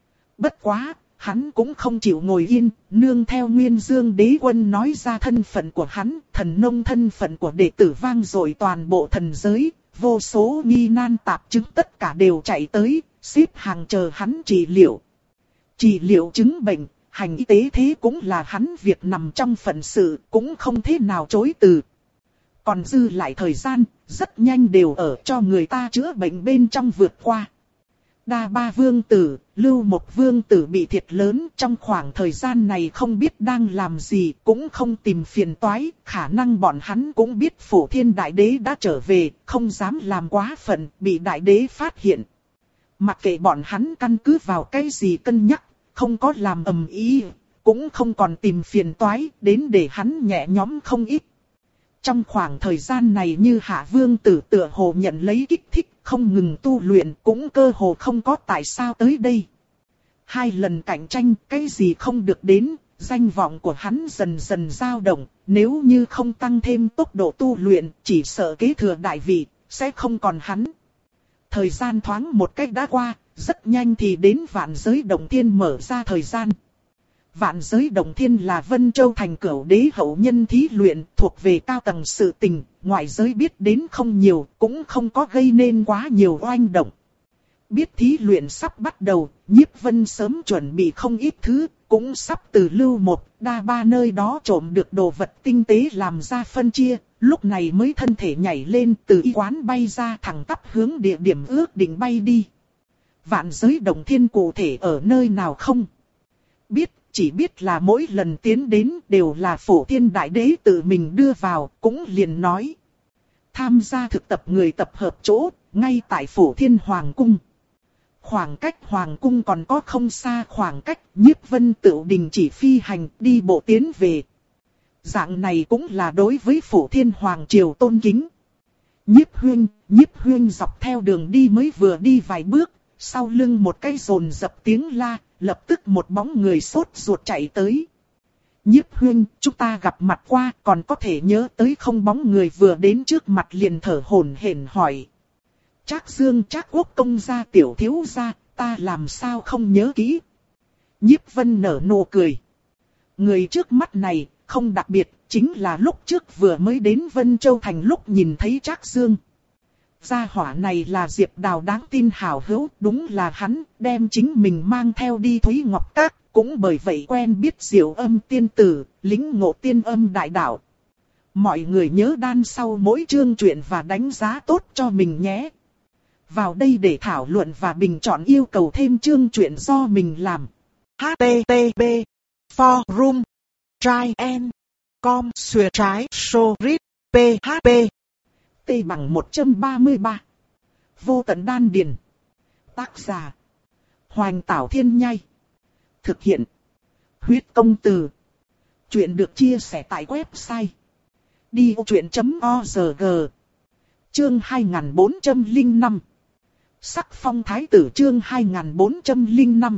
Bất quá, hắn cũng không chịu ngồi yên, nương theo Nguyên Dương Đế Quân nói ra thân phận của hắn, thần nông thân phận của đệ tử vang dội toàn bộ thần giới, vô số nghi nan tạp chứng tất cả đều chạy tới, xếp hàng chờ hắn trị liệu. Trị liệu chứng bệnh. Hành y tế thế cũng là hắn việc nằm trong phận sự, cũng không thế nào chối từ. Còn dư lại thời gian, rất nhanh đều ở cho người ta chữa bệnh bên trong vượt qua. Đa Ba vương tử, Lưu Một vương tử bị thiệt lớn, trong khoảng thời gian này không biết đang làm gì, cũng không tìm phiền toái, khả năng bọn hắn cũng biết Phổ Thiên Đại Đế đã trở về, không dám làm quá phận, bị Đại Đế phát hiện. Mặc kệ bọn hắn căn cứ vào cái gì cân nhắc, không có làm ầm ĩ, cũng không còn tìm phiền toái, đến để hắn nhẹ nhõm không ít. Trong khoảng thời gian này như Hạ Vương tử tựa hồ nhận lấy kích thích, không ngừng tu luyện, cũng cơ hồ không có tại sao tới đây. Hai lần cạnh tranh, cái gì không được đến, danh vọng của hắn dần dần dao động, nếu như không tăng thêm tốc độ tu luyện, chỉ sợ kế thừa đại vị, sẽ không còn hắn. Thời gian thoáng một cách đã qua, rất nhanh thì đến Vạn Giới Động Thiên mở ra thời gian. Vạn Giới Động Thiên là Vân Châu thành cửu đế hậu nhân thí luyện, thuộc về cao tầng sự tình, ngoại giới biết đến không nhiều, cũng không có gây nên quá nhiều oanh động. Biết thí luyện sắp bắt đầu, Nhiếp Vân sớm chuẩn bị không ít thứ, cũng sắp từ Lưu Một, Đa Ba nơi đó trộm được đồ vật tinh tế làm ra phân chia, lúc này mới thân thể nhảy lên từ y quán bay ra thẳng tắp hướng địa điểm ước định bay đi. Vạn Giới Động Thiên cụ thể ở nơi nào không biết, chỉ biết là mỗi lần tiến đến đều là Phổ Thiên Đại Đế tự mình đưa vào, cũng liền nói. Tham gia thực tập người tập hợp chỗ, ngay tại Phổ Thiên Hoàng Cung. Khoảng cách Hoàng Cung còn có không xa khoảng cách, Nhiếp Vân tự đình chỉ phi hành, đi bộ tiến về. Dạng này cũng là đối với Phổ Thiên Hoàng Triều tôn kính. Nhiếp Huyên, Nhiếp Huyên dọc theo đường đi mới vừa đi vài bước, sau lưng một cái rồn dập tiếng la, lập tức một bóng người sốt ruột chạy tới. Nhiếp Huyên, chúng ta gặp mặt qua, còn có thể nhớ tới không? Bóng người vừa đến trước mặt liền thở hổn hển hỏi. Trác Dương, Trác Quốc công gia tiểu thiếu gia, ta làm sao không nhớ kỹ? Nhiếp Vân nở nụ cười. Người trước mắt này, không đặc biệt, chính là lúc trước vừa mới đến Vân Châu thành lúc nhìn thấy Trác Dương. Gia hỏa này là Diệp Đào đáng tin hảo hữu, đúng là hắn, đem chính mình mang theo đi Thúy Ngọc Các, cũng bởi vậy quen biết Diệu Âm tiên tử, lĩnh ngộ tiên âm đại đạo. Mọi người nhớ đan sau mỗi chương truyện và đánh giá tốt cho mình nhé. Vào đây để thảo luận và bình chọn yêu cầu thêm chương truyện do mình làm. H T T P Forum Try and Com Xuyệt trái So Read P H P T bằng một trăm ba mươi ba. Vô tận đan điền. Tác giả Hoành Tảo Thiên Nhai. Thực hiện Huyết Công Từ. Chuyện được chia sẻ tại website đi ô truyện chấm org. Chương hai nghìn bốn trăm lẻ năm. Sắc phong thái tử. Chương hai nghìn bốn trăm lẻ năm.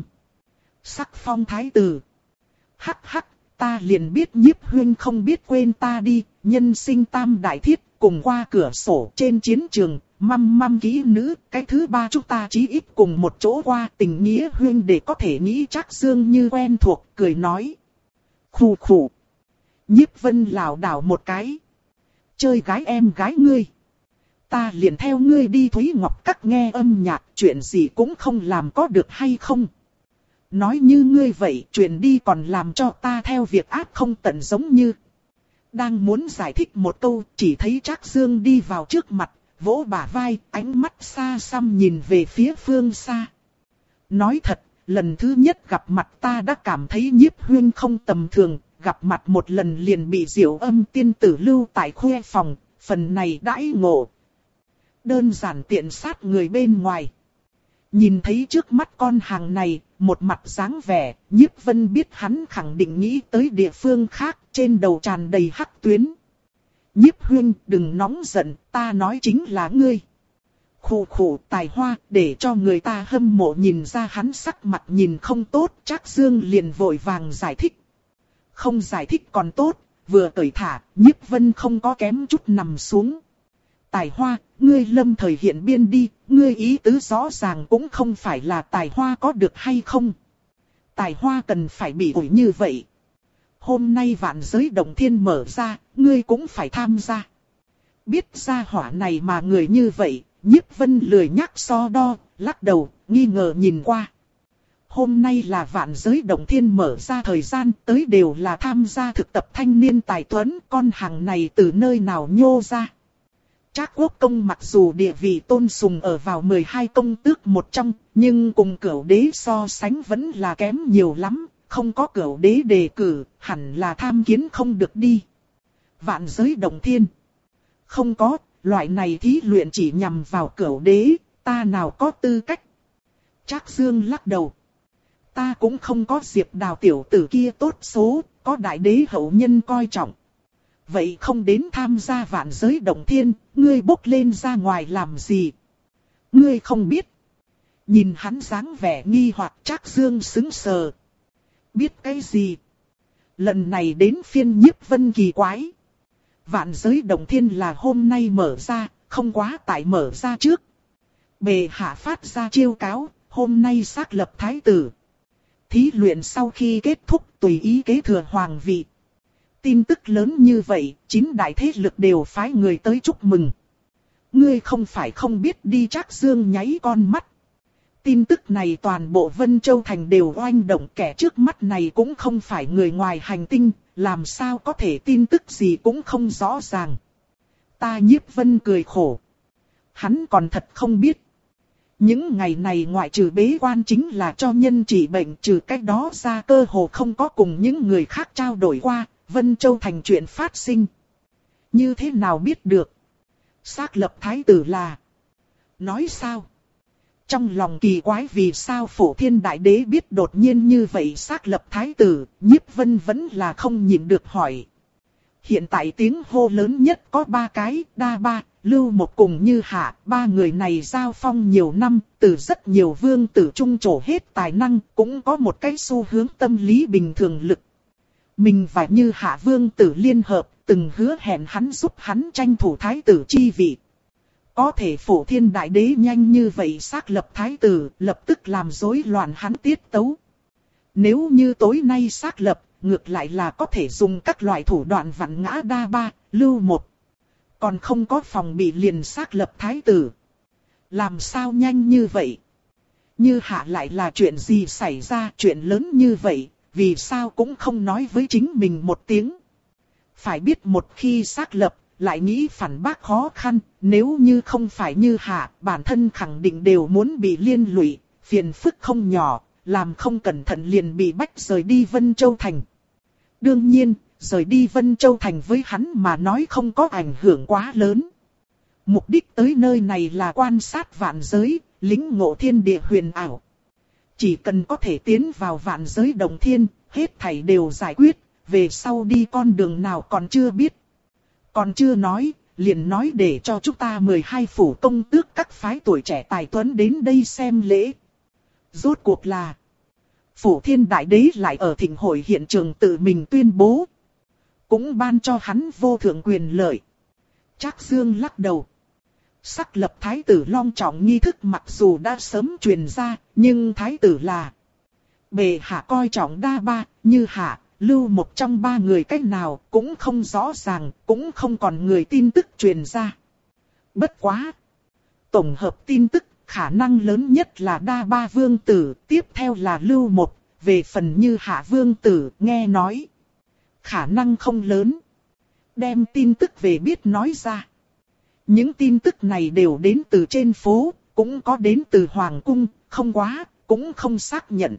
Sắc phong thái tử. Hắc hắc, ta liền biết Nhiếp Huyên không biết quên ta đi, nhân sinh tam đại thiết, cùng qua cửa sổ trên chiến trường, măm măm kỹ nữ, cái thứ ba chúng ta chí ít cùng một chỗ qua, tình nghĩa huyên để có thể nghĩ Trác Dương như quen thuộc, cười nói. Khù khù. Nhiếp Vân lảo đảo một cái. Chơi gái em gái ngươi. Ta liền theo ngươi đi Thúy Ngọc Các nghe âm nhạc, chuyện gì cũng không làm có được hay không? Nói như ngươi vậy, chuyện đi còn làm cho ta theo việc ác không tận giống như. Đang muốn giải thích một câu, chỉ thấy Trác Dương đi vào trước mặt, vỗ bả vai, ánh mắt xa xăm nhìn về phía phương xa. Nói thật, lần thứ nhất gặp mặt ta đã cảm thấy Nhiếp Huyên không tầm thường, gặp mặt một lần liền bị Diệu Âm tiên tử lưu tại khuê phòng, phần này đãi ngộ. Đơn giản tiện sát người bên ngoài. Nhìn thấy trước mắt con hàng này, một mặt dáng vẻ, Nhiếp Vân biết hắn khẳng định nghĩ tới địa phương khác, trên đầu tràn đầy hắc tuyến. Nhiếp Huyên, đừng nóng giận, ta nói chính là ngươi. Khù khù, tài hoa, để cho người ta hâm mộ nhìn ra hắn sắc mặt nhìn không tốt, Trác Dương liền vội vàng giải thích. Không giải thích còn tốt, vừa cởi thả, Nhiếp Vân không có kém chút nằm xuống. Tài hoa, ngươi lâm thời hiện biên đi, ngươi ý tứ rõ ràng cũng không phải là tài hoa có được hay không. Tài hoa cần phải bị ủi như vậy. Hôm nay Vạn Giới Động Thiên mở ra, ngươi cũng phải tham gia. Biết ra hỏa này mà người như vậy, Nhiếp Vân lười nhắc so đo, lắc đầu, nghi ngờ nhìn qua. Hôm nay là Vạn Giới Động Thiên mở ra thời gian, tới đều là tham gia thực tập thanh niên tài tuấn, con hàng này từ nơi nào nhô ra. Trác Quốc công mặc dù địa vị tôn sùng ở vào mười hai công tước một trong, nhưng cùng Cửu đế so sánh vẫn là kém nhiều lắm, không có Cửu đế đề cử, hẳn là tham kiến không được đi. Vạn giới động thiên. Không có, loại này thí luyện chỉ nhằm vào Cửu đế, ta nào có tư cách. Trác Dương lắc đầu. Ta cũng không có Diệp Đào tiểu tử kia tốt số, có đại đế hậu nhân coi trọng. Vậy không đến tham gia vạn giới động thiên, ngươi bốc lên ra ngoài làm gì? Ngươi không biết. Nhìn hắn dáng vẻ nghi hoặc, Trác Dương sững sờ. Biết cái gì? Lần này đến phiên Nhiếp Vân kỳ quái. Vạn giới động thiên là hôm nay mở ra, không quá tại mở ra trước. Bệ hạ phát ra chiêu cáo, hôm nay xác lập thái tử. Thí luyện sau khi kết thúc tùy ý kế thừa hoàng vị. Tin tức lớn như vậy, chín đại thế lực đều phái người tới chúc mừng. Ngươi không phải không biết đi. Trác Dương nháy con mắt. Tin tức này toàn bộ Vân Châu Thành đều oanh động, kẻ trước mắt này cũng không phải người ngoài hành tinh, làm sao có thể tin tức gì cũng không rõ ràng. Ta Nhiếp Vân cười khổ. Hắn còn thật không biết. Những ngày này ngoại trừ bế quan chính là cho nhân trị bệnh, trừ cách đó ra cơ hồ không có cùng những người khác trao đổi qua, Vân Châu Thành chuyện phát sinh. Như thế nào biết được? Xác lập thái tử là... Nói sao? Trong lòng kỳ quái vì sao Phổ Thiên Đại Đế biết đột nhiên như vậy xác lập thái tử, Nhiếp Vân vẫn là không nhịn được hỏi. Hiện tại tiếng hô lớn nhất có ba cái, Đa Ba, Lưu Một cùng Như Hạ, ba người này giao phong nhiều năm, từ rất nhiều vương tử trung trổ hết tài năng, cũng có một cái xu hướng tâm lý bình thường lực. Mình và Như Hạ vương tử liên hợp, từng hứa hẹn hắn giúp hắn tranh thủ thái tử chi vị. Có thể Phổ Thiên Đại Đế nhanh như vậy xác lập thái tử, lập tức làm rối loạn hắn tiết tấu. Nếu như tối nay xác lập, ngược lại là có thể dùng các loại thủ đoạn vặn ngã Đa Ba, Lưu Một. Còn không có phòng bị liền xác lập thái tử. Làm sao nhanh như vậy? Như Hạ lại là chuyện gì xảy ra, chuyện lớn như vậy, vì sao cũng không nói với chính mình một tiếng. Phải biết một khi xác lập, lại nghĩ phản bác khó khăn, nếu như không phải Như Hạ, bản thân khẳng định đều muốn bị liên lụy, phiền phức không nhỏ, làm không cẩn thận liền bị bách rời đi Vân Châu Thành. Đương nhiên, rời đi Vân Châu Thành với hắn mà nói không có ảnh hưởng quá lớn. Mục đích tới nơi này là quan sát vạn giới, lĩnh ngộ thiên địa huyền ảo. Chỉ cần có thể tiến vào vạn giới đồng thiên, hết thảy đều giải quyết, về sau đi con đường nào còn chưa biết. Còn chưa nói, liền nói để cho chúng ta mười hai phủ công tước các phái tuổi trẻ tài tuấn đến đây xem lễ. Rốt cuộc là Phổ Thiên Đại Đế lại ở thịnh hội hiện trường tự mình tuyên bố. Cũng ban cho hắn vô thượng quyền lợi. Trác Dương lắc đầu. Xác lập thái tử long trọng nghi thức mặc dù đã sớm truyền ra, nhưng thái tử là bệ hạ coi trọng Đa Ba, Như Hạ, Lưu Một trong ba người cách nào cũng không rõ ràng, cũng không còn người tin tức truyền ra. Bất quá. Tổng hợp tin tức, khả năng lớn nhất là Đa Ba vương tử, tiếp theo là Lưu Một, về phần Như Hạ vương tử, nghe nói. Khả năng không lớn. Đem tin tức về biết nói ra. Những tin tức này đều đến từ trên phố, cũng có đến từ Hoàng cung, không quá, cũng không xác nhận.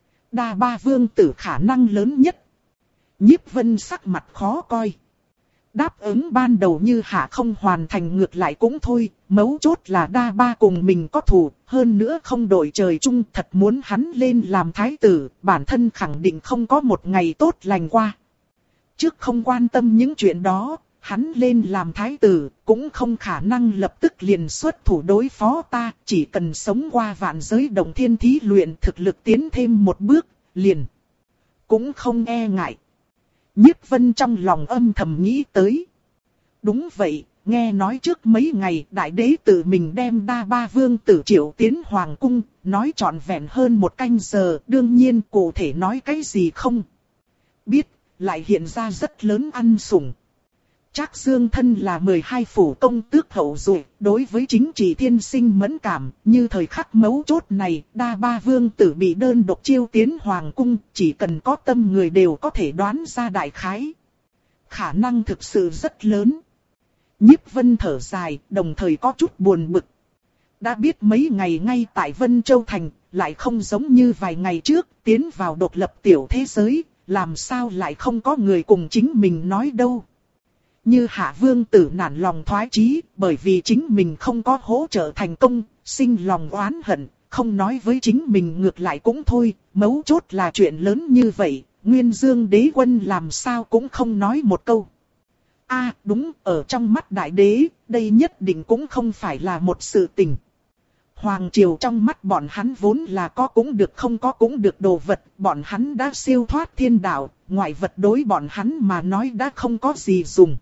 Đa Ba vương tử khả năng lớn nhất. Nhiếp Vân sắc mặt khó coi. Đáp ứng ban đầu Như Hạ không hoàn thành ngược lại cũng thôi, mấu chốt là Đa Ba cùng mình có thù, hơn nữa không đổi trời chung, thật muốn hắn lên làm thái tử, bản thân khẳng định không có một ngày tốt lành qua. Trước không quan tâm những chuyện đó, hắn lên làm thái tử, cũng không khả năng lập tức liền xuất thủ đối phó ta, chỉ cần sống qua vạn giới đồng thiên thí luyện thực lực tiến thêm một bước, liền. Cũng không e ngại. Nhiếp Vân trong lòng âm thầm nghĩ tới. Đúng vậy, nghe nói trước mấy ngày đại đế tự mình đem Đa Ba vương tử triệu tiến hoàng cung, nói trọn vẹn hơn một canh giờ, đương nhiên cụ thể nói cái gì không biết, lại hiện ra rất lớn ăn sủng. Trác Dương thân là mười hai phủ công tước hậu duệ, đối với chính trị thiên sinh mẫn cảm, như thời khắc mấu chốt này, Đa Ba vương tử bị đơn độc chiêu tiến hoàng cung, chỉ cần có tâm người đều có thể đoán ra đại khái. Khả năng thực sự rất lớn. Nhiếp Vân thở dài, đồng thời có chút buồn bực. Đã biết mấy ngày ngay tại Vân Châu Thành, lại không giống như vài ngày trước, tiến vào độc lập tiểu thế giới, làm sao lại không có người cùng chính mình nói đâu. Như Hạ Vương Tử nản lòng thoái chí, bởi vì chính mình không có hỗ trợ thành công, sinh lòng oán hận, không nói với chính mình ngược lại cũng thôi, mấu chốt là chuyện lớn như vậy, Nguyên Dương Đế Quân làm sao cũng không nói một câu. A à, đúng, ở trong mắt đại đế, đây nhất định cũng không phải là một sự tình. Hoàng triều trong mắt bọn hắn vốn là có cũng được không có cũng được đồ vật, bọn hắn đã siêu thoát thiên đạo, ngoại vật đối bọn hắn mà nói đã không có gì dùng.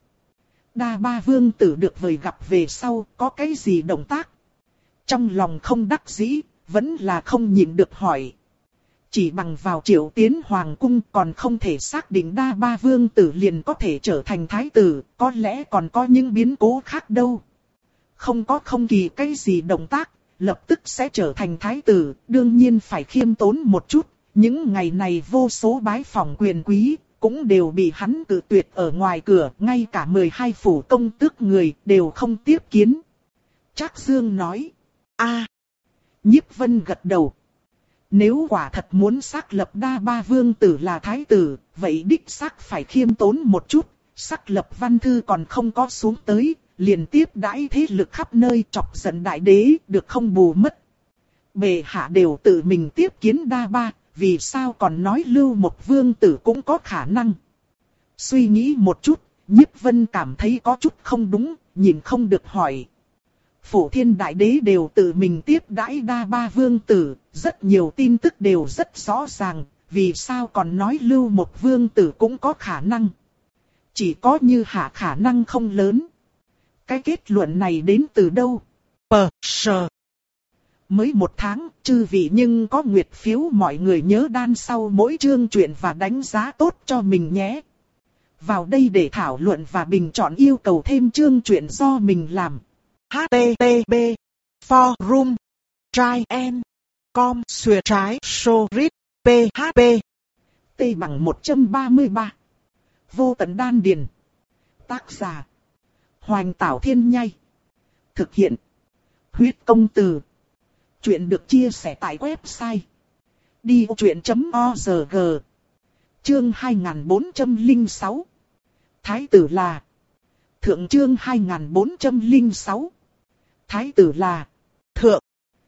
Đa Ba Vương Tử được vời gặp về sau, có cái gì động tác? Trong lòng không đắc dĩ, vẫn là không nhịn được hỏi. Chỉ bằng vào Triệu Tiến Hoàng cung còn không thể xác định Đa Ba Vương Tử liền có thể trở thành thái tử, có lẽ còn có những biến cố khác đâu. Không có không kỳ cái gì động tác, lập tức sẽ trở thành thái tử, đương nhiên phải khiêm tốn một chút. Những ngày này vô số bái phỏng quyền quý, cũng đều bị hắn cự tuyệt ở ngoài cửa, ngay cả mười hai phủ công tước người đều không tiếp kiến. Trác Dương nói, a. Nhiếp Vân gật đầu. Nếu quả thật muốn xác lập Đa Ba Vương Tử là thái tử, vậy đích xác phải khiêm tốn một chút, xác lập văn thư còn không có xuống tới, liền tiếp đãi thế lực khắp nơi chọc giận đại đế, được không bù mất. Bệ hạ đều tự mình tiếp kiến Đa Ba, vì sao còn nói Lưu Mộc Vương Tử cũng có khả năng. Suy nghĩ một chút, Nhiếp Vân cảm thấy có chút không đúng, nhìn không được hỏi. Phổ Thiên Đại Đế đều tự mình tiếp đãi Đa Ba Vương Tử, rất nhiều tin tức đều rất rõ ràng, vì sao còn nói Lưu Mộc Vương Tử cũng có khả năng. Chỉ có như hạ khả năng không lớn. Cái kết luận này đến từ đâu? Pờ, sờ. Mới một tháng, chư vị nhưng có nguyệt phiếu mọi người nhớ đan sau mỗi chương truyện và đánh giá tốt cho mình nhé. Vào đây để thảo luận và bình chọn yêu cầu thêm chương truyện do mình làm. H T T P Forum Try and Com Xuyệt trái Sorit P H P T bằng một trăm ba mươi ba. Vô tận đan điền. Tác giả Hoành Tảo Thiên Nhai. Thực hiện Huyết Công Từ. Chuyện được chia sẻ tại website đi vô chuyện chấm org. Chương hai nghìn bốn trăm lẻ sáu. Thái tử là. Thượng chương hai nghìn bốn trăm lẻ sáu. Thái tử là. Thượng.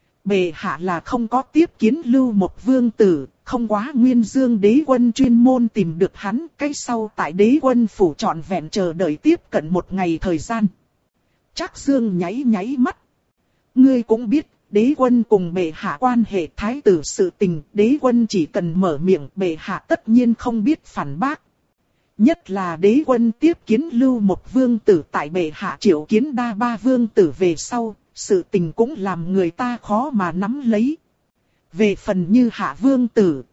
Bệ hạ là không có tiếp kiến Lưu Mộc Vương Tử, không quá Nguyên Dương Đế Quân chuyên môn tìm được hắn, cái sau tại Đế Quân phủ trọn vẹn chờ đợi tiếp cận một ngày thời gian. Trác Dương nháy nháy mắt. Ngươi cũng biết, Đế Quân cùng bệ hạ quan hệ thái tử sự tình, Đế Quân chỉ cần mở miệng bệ hạ tất nhiên không biết phản bác. Nhất là Đế Quân tiếp kiến Lưu Mộc Vương Tử tại bệ hạ triệu kiến Đa Ba Vương Tử về sau, sự tình cũng làm người ta khó mà nắm lấy. Về phần như Hạ Vương Tử,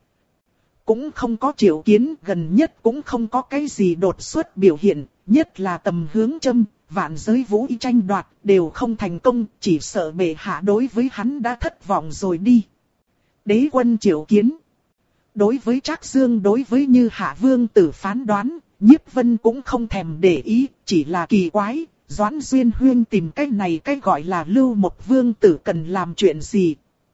cũng không có triệu kiến, gần nhất cũng không có cái gì đột xuất biểu hiện, nhất là tầm hướng châm, vạn giới vũ y tranh đoạt, đều không thành công, chỉ sợ bệ hạ đối với hắn đã thất vọng rồi đi. Đế Quân triệu kiến. Đối với Trác Dương, đối với Như Hạ Vương Tử phán đoán, Nhiếp Vân cũng không thèm để ý, chỉ là kỳ quái, Doãn Duyên Huyên tìm cái này cái gọi là Lưu Mộc Vương Tử cần làm chuyện gì.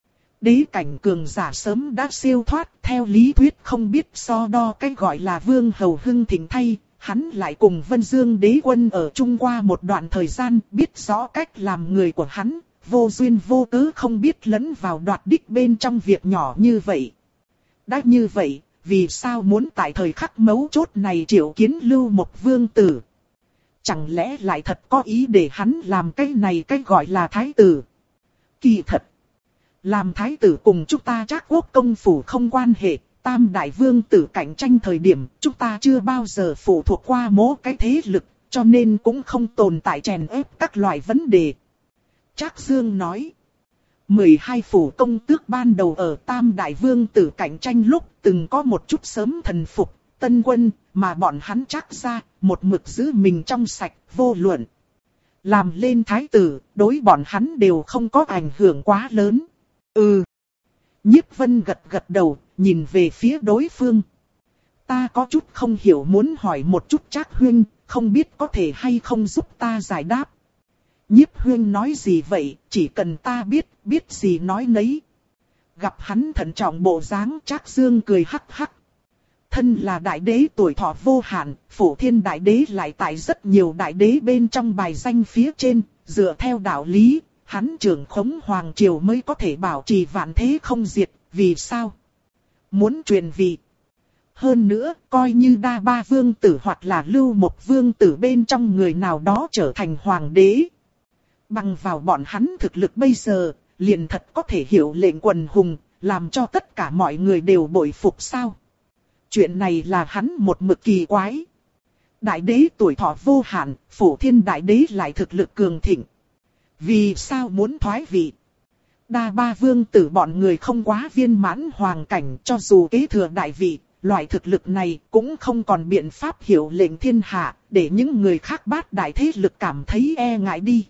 Đế cảnh cường giả sớm đã siêu thoát, theo lý thuyết không biết so đo cái gọi là Vương Hầu Hưng thịnh thay, hắn lại cùng Vân Dương Đế Quân ở chung qua một đoạn thời gian, biết rõ cách làm người của hắn, vô duyên vô cớ không biết lẫn vào đoạt đích bên trong việc nhỏ như vậy. Đã như vậy, vì sao muốn tại thời khắc mấu chốt này triệu kiến Lưu Mộc Vương Tử? Chẳng lẽ lại thật có ý để hắn làm cái này cái gọi là thái tử? Kỳ thật, làm thái tử cùng chúng ta Trác Quốc công phủ không quan hệ, Tam Đại Vương Tử cạnh tranh thời điểm, chúng ta chưa bao giờ phụ thuộc qua mố cái thế lực, cho nên cũng không tồn tại chèn ép các loại vấn đề. Trác Dương nói, mười hai phủ công tước ban đầu ở Tam Đại Vương Tử cạnh tranh lúc từng có một chút sớm thần phục, tân quân, mà bọn hắn Trác ra, một mực giữ mình trong sạch, vô luận. Làm lên thái tử, đối bọn hắn đều không có ảnh hưởng quá lớn. Ừ. Nhiếp Vân gật gật đầu, nhìn về phía đối phương. Ta có chút không hiểu muốn hỏi một chút Trác huynh, không biết có thể hay không giúp ta giải đáp. Nhiếp Huyên nói gì vậy, chỉ cần ta biết, biết gì nói nấy. Gặp hắn thận trọng bộ dáng, Trác Dương cười hắc hắc. Thân là đại đế tuổi thọ vô hạn, Phổ Thiên đại đế lại tại rất nhiều đại đế bên trong bài danh phía trên, dựa theo đạo lý, hắn trưởng khống hoàng triều mới có thể bảo trì vạn thế không diệt, vì sao? Muốn truyền vị. Hơn nữa, coi như Đa Ba vương tử hoặc là Lưu Một vương tử bên trong người nào đó trở thành hoàng đế. Bằng vào bọn hắn thực lực bây giờ, liền thật có thể hiểu lệnh quần hùng, làm cho tất cả mọi người đều bội phục sao? Chuyện này là hắn một mực kỳ quái. Đại đế tuổi thọ vô hạn, Phổ Thiên đại đế lại thực lực cường thịnh. Vì sao muốn thoái vị? Đa Ba vương tử bọn người không quá viên mãn hoàng cảnh, cho dù kế thừa đại vị, loại thực lực này cũng không còn biện pháp hiểu lệnh thiên hạ, để những người khác bát đại thế lực cảm thấy e ngại đi.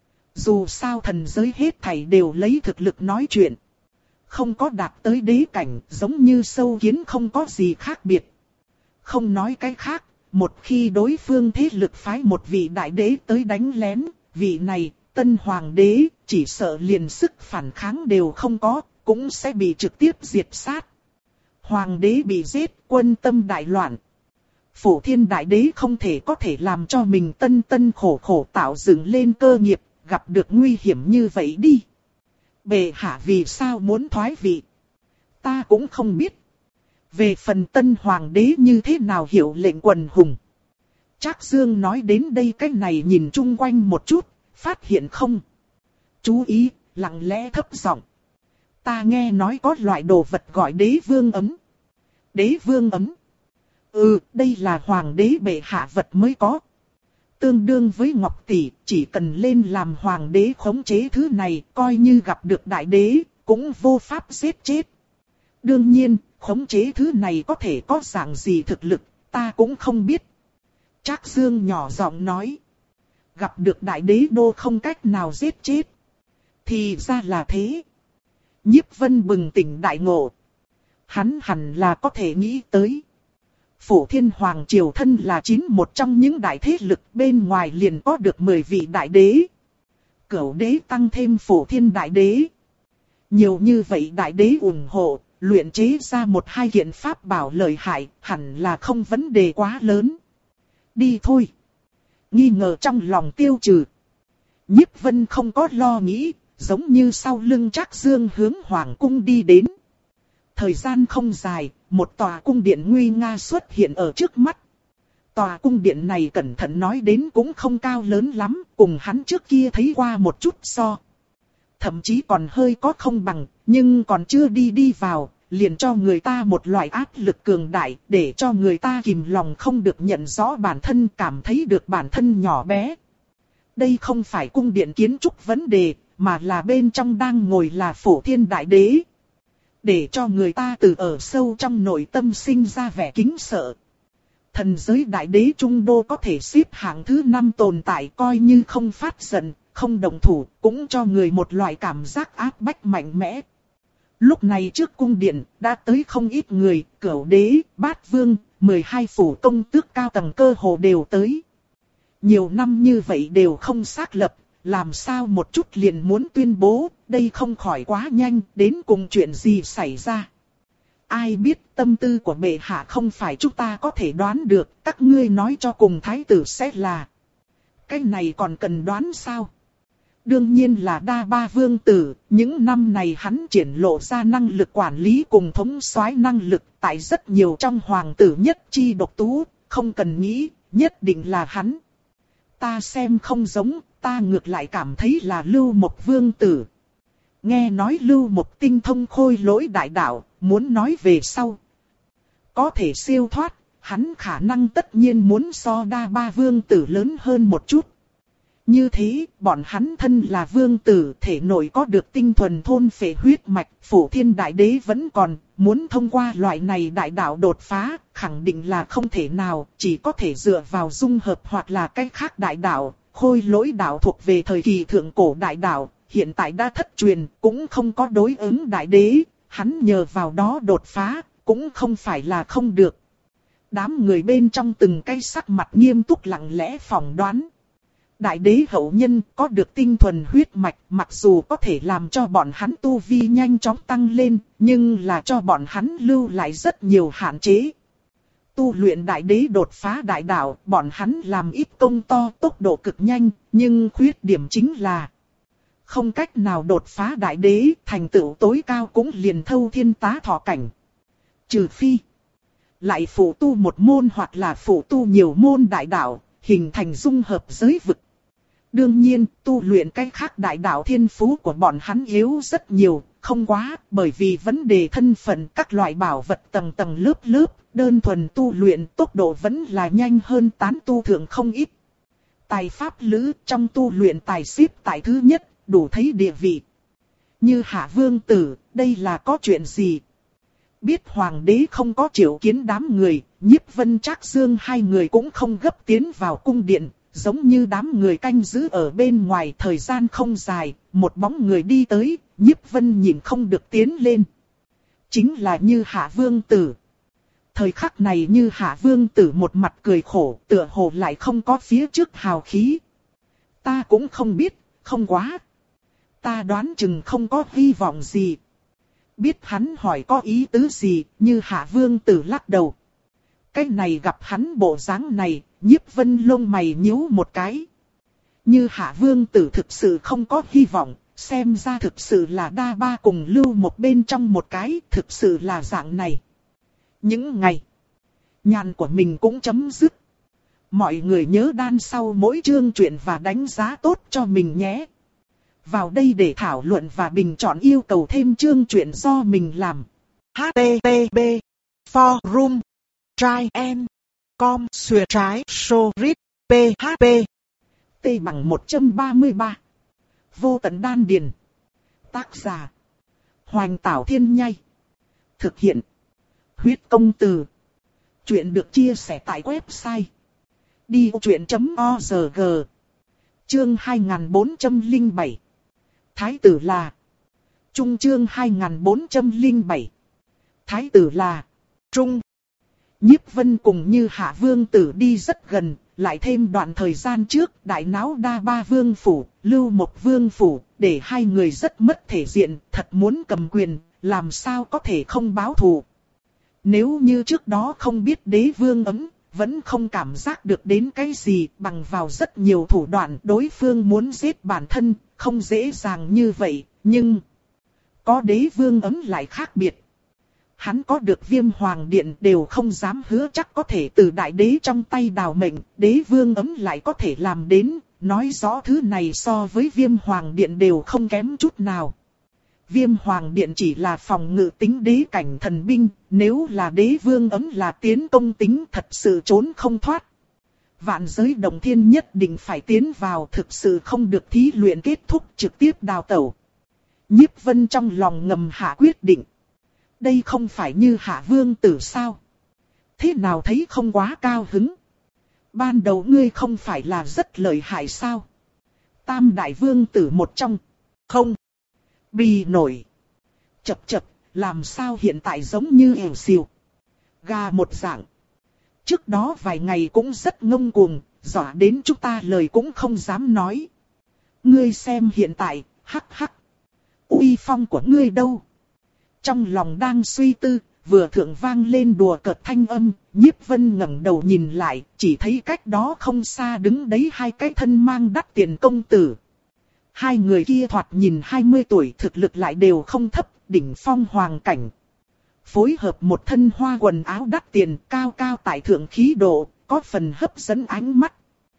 Dù sao thần giới hết thảy đều lấy thực lực nói chuyện. Không có đạt tới đế cảnh, giống như sâu kiến không có gì khác biệt. Không nói cái khác, một khi đối phương thế lực phái một vị đại đế tới đánh lén, vị này, tân hoàng đế, chỉ sợ liền sức phản kháng đều không có, cũng sẽ bị trực tiếp diệt sát. Hoàng đế bị giết, quân tâm đại loạn. Phổ Thiên đại đế không thể có thể làm cho mình tân tân khổ khổ tạo dựng lên cơ nghiệp, gặp được nguy hiểm như vậy đi. Bệ hạ vì sao muốn thoái vị? Ta cũng không biết. Về phần tân hoàng đế như thế nào hiểu lệnh quần hùng. Trác Dương nói đến đây cái này nhìn chung quanh một chút, phát hiện không. Chú ý, lặng lẽ thấp giọng. Ta nghe nói có loại đồ vật gọi đế vương ấm. Đế vương ấm? Ừ, đây là hoàng đế bệ hạ vật mới có. Tương đương với Ngọc Tỷ, chỉ cần lên làm hoàng đế khống chế thứ này, coi như gặp được đại đế, cũng vô pháp giết chết. Đương nhiên, khống chế thứ này có thể có dạng gì thực lực, ta cũng không biết. Trác Dương nhỏ giọng nói. Gặp được đại đế đô không cách nào giết chết. Thì ra là thế. Nhiếp Vân bừng tỉnh đại ngộ. Hắn hẳn là có thể nghĩ tới. Phổ Thiên Hoàng Triều thân là chín một trong những đại thế lực, bên ngoài liền có được mười vị đại đế. Cửu đế tăng thêm Phổ Thiên đại đế. Nhiều như vậy đại đế ủng hộ, luyện chế ra một hai kiện pháp bảo lợi hại, hẳn là không vấn đề quá lớn. Đi thôi. Nghi ngờ trong lòng tiêu trừ. Nhiếp Vân không có lo nghĩ, giống như sau lưng Trác Dương hướng Hoàng cung đi đến. Thời gian không dài, một tòa cung điện nguy nga xuất hiện ở trước mắt. Tòa cung điện này cẩn thận nói đến cũng không cao lớn lắm, cùng hắn trước kia thấy qua một chút so. Thậm chí còn hơi có không bằng, nhưng còn chưa đi đi vào, liền cho người ta một loại áp lực cường đại, để cho người ta kìm lòng không được nhận rõ bản thân, cảm thấy được bản thân nhỏ bé. Đây không phải cung điện kiến trúc vấn đề, mà là bên trong đang ngồi là Phổ Thiên đại đế. Để cho người ta từ ở sâu trong nội tâm sinh ra vẻ kính sợ. Thần giới đại đế trung đô có thể xếp hạng thứ năm tồn tại, coi như không phát giận, không động thủ, cũng cho người một loại cảm giác áp bách mạnh mẽ. Lúc này trước cung điện, đã tới không ít người, cửu đế, bát vương, mười hai phủ công tước cao tầng cơ hồ đều tới. Nhiều năm như vậy đều không xác lập, làm sao một chút liền muốn tuyên bố, đây không khỏi quá nhanh, đến cùng chuyện gì xảy ra. Ai biết tâm tư của bệ hạ không phải chúng ta có thể đoán được, các ngươi nói cho cùng thái tử sẽ là. Cái này còn cần đoán sao? Đương nhiên là Đa Ba vương tử, những năm này hắn triển lộ ra năng lực quản lý cùng thống soái năng lực, tại rất nhiều trong hoàng tử nhất chi độc tú, không cần nghĩ, nhất định là hắn. Ta xem không giống, ta ngược lại cảm thấy là Lưu Một vương tử. Nghe nói Lưu Một tinh thông khôi lỗi đại đạo, muốn nói về sau. Có thể siêu thoát, hắn khả năng tất nhiên muốn so Đa Ba vương tử lớn hơn một chút. Như thế, bọn hắn thân là vương tử, thể nội có được tinh thuần thôn phệ huyết mạch, Phổ Thiên đại đế vẫn còn, muốn thông qua loại này đại đạo đột phá, khẳng định là không thể nào, chỉ có thể dựa vào dung hợp hoặc là cách khác đại đạo. Khôi lỗi đạo thuộc về thời kỳ thượng cổ đại đạo, hiện tại đã thất truyền, cũng không có đối ứng đại đế, hắn nhờ vào đó đột phá, cũng không phải là không được. Đám người bên trong từng cái sắc mặt nghiêm túc lặng lẽ phỏng đoán. Đại đế hậu nhân có được tinh thuần huyết mạch, mặc dù có thể làm cho bọn hắn tu vi nhanh chóng tăng lên, nhưng là cho bọn hắn lưu lại rất nhiều hạn chế. Tu luyện đại đế đột phá đại đạo, bọn hắn làm ít công to, tốc độ cực nhanh, nhưng khuyết điểm chính là không cách nào đột phá đại đế, thành tựu tối cao cũng liền thâu thiên tá thọ cảnh. Trừ phi lại phụ tu một môn hoặc là phụ tu nhiều môn đại đạo, hình thành dung hợp giới vực. Đương nhiên, tu luyện cái khác đại đạo thiên phú của bọn hắn yếu rất nhiều, không quá, bởi vì vấn đề thân phận các loại bảo vật tầng tầng lớp lớp, đơn thuần tu luyện tốc độ vẫn là nhanh hơn tán tu thượng không ít. Tài pháp lữ trong tu luyện tài xếp tại thứ nhất, đủ thấy địa vị. Như Hạ Vương Tử, đây là có chuyện gì? Biết hoàng đế không có triệu kiến đám người, Nhiếp Vân Trác Dương hai người cũng không gấp tiến vào cung điện, giống như đám người canh giữ ở bên ngoài. Thời gian không dài, một bóng người đi tới, Nhiếp Vân nhìn không được tiến lên. Chính là Như Hạ Vương Tử. Thời khắc này Như Hạ Vương Tử một mặt cười khổ, tựa hồ lại không có phía trước hào khí. Ta cũng không biết, không quá. Ta đoán chừng không có hy vọng gì. Biết hắn hỏi có ý tứ gì, Như Hạ Vương Tử lắc đầu. Cái này gặp hắn bộ dáng này, Nhiếp Vân lông mày nhíu một cái. Như Hạ Vương Tử thực sự không có hy vọng, xem ra thực sự là đa ba cùng lưu một bên trong một cái, thực sự là dạng này. Những ngày nhàn của mình cũng chấm dứt. Mọi người nhớ đan sau mỗi chương truyện và đánh giá tốt cho mình nhé. Vào đây để thảo luận và bình chọn yêu cầu thêm chương truyện do mình làm. H T T P Forum Try and Com Xuyệt trái Sorit P H P T bằng một trăm ba mươi ba. Vô tận đan điền. Tác giả Hoành Tảo Thiên Nhai. Thực hiện Huyết Công Từ. Chuyện được chia sẻ tại website đi vô chuyện chấm org. Chương hai nghìn bốn trăm lẻ bảy. Thái tử là Trung. Chương hai nghìn bốn trăm lẻ bảy. Thái tử là Trung. Nhiếp Vân cùng Như Hạ Vương Tử đi rất gần, lại thêm đoạn thời gian trước đại náo đa ba vương phủ, lưu một vương phủ, để hai người rất mất thể diện, thật muốn cầm quyền, làm sao có thể không báo thù. Nếu như trước đó không biết đế vương ấm, vẫn không cảm giác được đến cái gì, bằng vào rất nhiều thủ đoạn đối phương muốn giết bản thân, không dễ dàng như vậy, nhưng có đế vương ấm lại khác biệt. Hắn có được Viêm Hoàng Điện đều không dám hứa chắc có thể từ đại đế trong tay đào mệnh, đế vương ấm lại có thể làm đến, nói rõ thứ này so với Viêm Hoàng Điện đều không kém chút nào. Viêm Hoàng Điện chỉ là phòng ngự tính đế cảnh thần binh, nếu là đế vương ấm là tiến công tính thật sự trốn không thoát. Vạn giới đồng thiên nhất định phải tiến vào, thực sự không được thí luyện kết thúc trực tiếp đào tẩu. Nhiếp Vân trong lòng ngầm hạ quyết định. Đây không phải Như Hạ Vương Tử sao? Thế nào thấy không quá cao hứng? Ban đầu ngươi không phải là rất lợi hại sao? Tam đại vương tử một trong. Không bì nổi. Chập chập, làm sao hiện tại giống như ẻo xìu. Gà một dạng. Trước đó vài ngày cũng rất ngông cuồng, dọa đến chúng ta lời cũng không dám nói. Ngươi xem hiện tại, hắc hắc. Uy phong của ngươi đâu? Trong lòng đang suy tư, vừa thượng vang lên đùa cợt thanh âm, Nhiếp Vân ngẩng đầu nhìn lại, chỉ thấy cách đó không xa đứng đấy hai cái thân mang đắt tiền công tử. Hai người kia thoạt nhìn hai mươi tuổi, thực lực lại đều không thấp, đỉnh phong hoàng cảnh. Phối hợp một thân hoa quần áo đắt tiền, cao cao tại thượng khí độ, có phần hấp dẫn ánh mắt.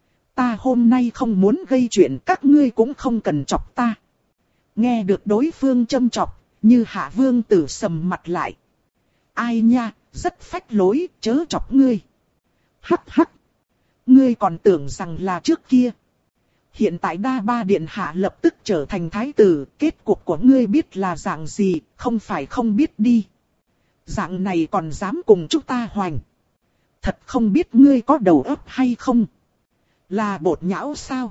Ta hôm nay không muốn gây chuyện, các ngươi cũng không cần chọc ta. Nghe được đối phương châm chọc, Như Hạ Vương Tử sầm mặt lại. Ai nha, rất phách lối, chớ chọc ngươi. Hắc hắc. Ngươi còn tưởng rằng là trước kia. Hiện tại đa ba điện hạ lập tức trở thành thái tử, kết cục của ngươi biết là dạng gì, không phải không biết đi. Dạng này còn dám cùng chúng ta hoành. Thật không biết ngươi có đầu óc hay không. Là bột nhão sao?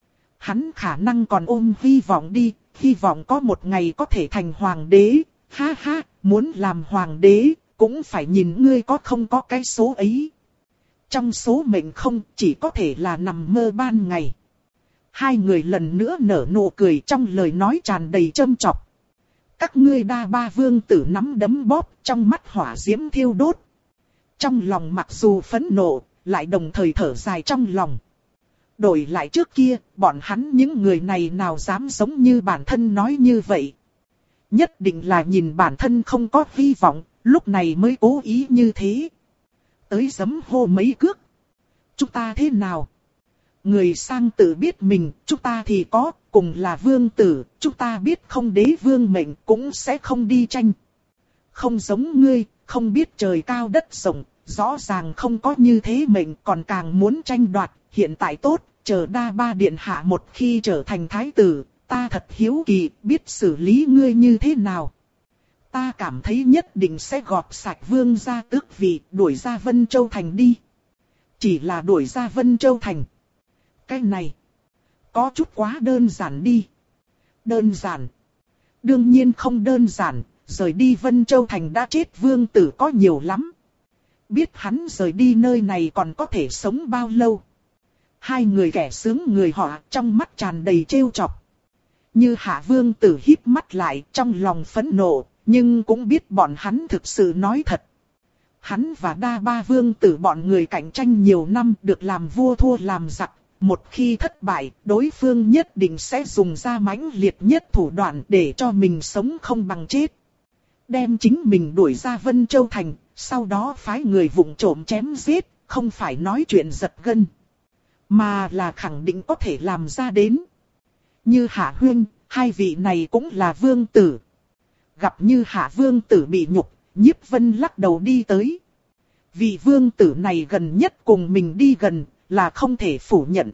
Hắn khả năng còn ôm hy vọng đi, hy vọng có một ngày có thể thành hoàng đế. Ha ha, muốn làm hoàng đế, cũng phải nhìn ngươi có không có cái số ấy. Trong số mệnh không, chỉ có thể là nằm mơ ban ngày. Hai người lần nữa nở nụ cười, trong lời nói tràn đầy châm chọc. Các ngươi đa ba vương tử nắm đấm bóp, trong mắt hỏa diễm thiêu đốt. Trong lòng mặc dù phẫn nộ, lại đồng thời thở dài trong lòng. Đổi lại trước kia, bọn hắn những người này nào dám giống như bản thân nói như vậy. Nhất định là nhìn bản thân không có hy vọng, lúc này mới cố ý như thế. Tới giấm hô mấy cước. Chúng ta thế nào? Người sang tự biết mình, chúng ta thì có, cùng là vương tử, chúng ta biết không đế vương mệnh cũng sẽ không đi tranh. Không giống ngươi, không biết trời cao đất rộng, rõ ràng không có như thế mệnh còn càng muốn tranh đoạt, hiện tại tốt, chờ đa ba điện hạ một khi trở thành thái tử, ta thật hiếu kỳ, biết xử lý ngươi như thế nào. Ta cảm thấy nhất định sẽ gọt sạch vương gia tước vị, đuổi ra Vân Châu Thành đi. Chỉ là đuổi ra Vân Châu Thành. Cái này, có chút quá đơn giản đi. Đơn giản? Đương nhiên không đơn giản, rời đi Vân Châu Thành đã chết vương tử có nhiều lắm. Biết hắn rời đi nơi này còn có thể sống bao lâu. Hai người kẻ sướng người họ trong mắt tràn đầy trêu chọc. Như Hạ vương tử híp mắt lại trong lòng phẫn nộ, nhưng cũng biết bọn hắn thực sự nói thật. Hắn và đa ba vương tử bọn người cạnh tranh nhiều năm được làm vua thua làm giặc. Một khi thất bại, đối phương nhất định sẽ dùng ra mãnh liệt nhất thủ đoạn để cho mình sống không bằng chết. Đem chính mình đuổi ra Vân Châu Thành, sau đó phái người vụng trộm chém giết, không phải nói chuyện giật gân. Mà là khẳng định có thể làm ra đến. Như Hạ Huyên, hai vị này cũng là vương tử. Gặp Như Hạ vương tử bị nhục, Nhiếp Vân lắc đầu đi tới. Vị vương tử này gần nhất cùng mình đi gần, là không thể phủ nhận.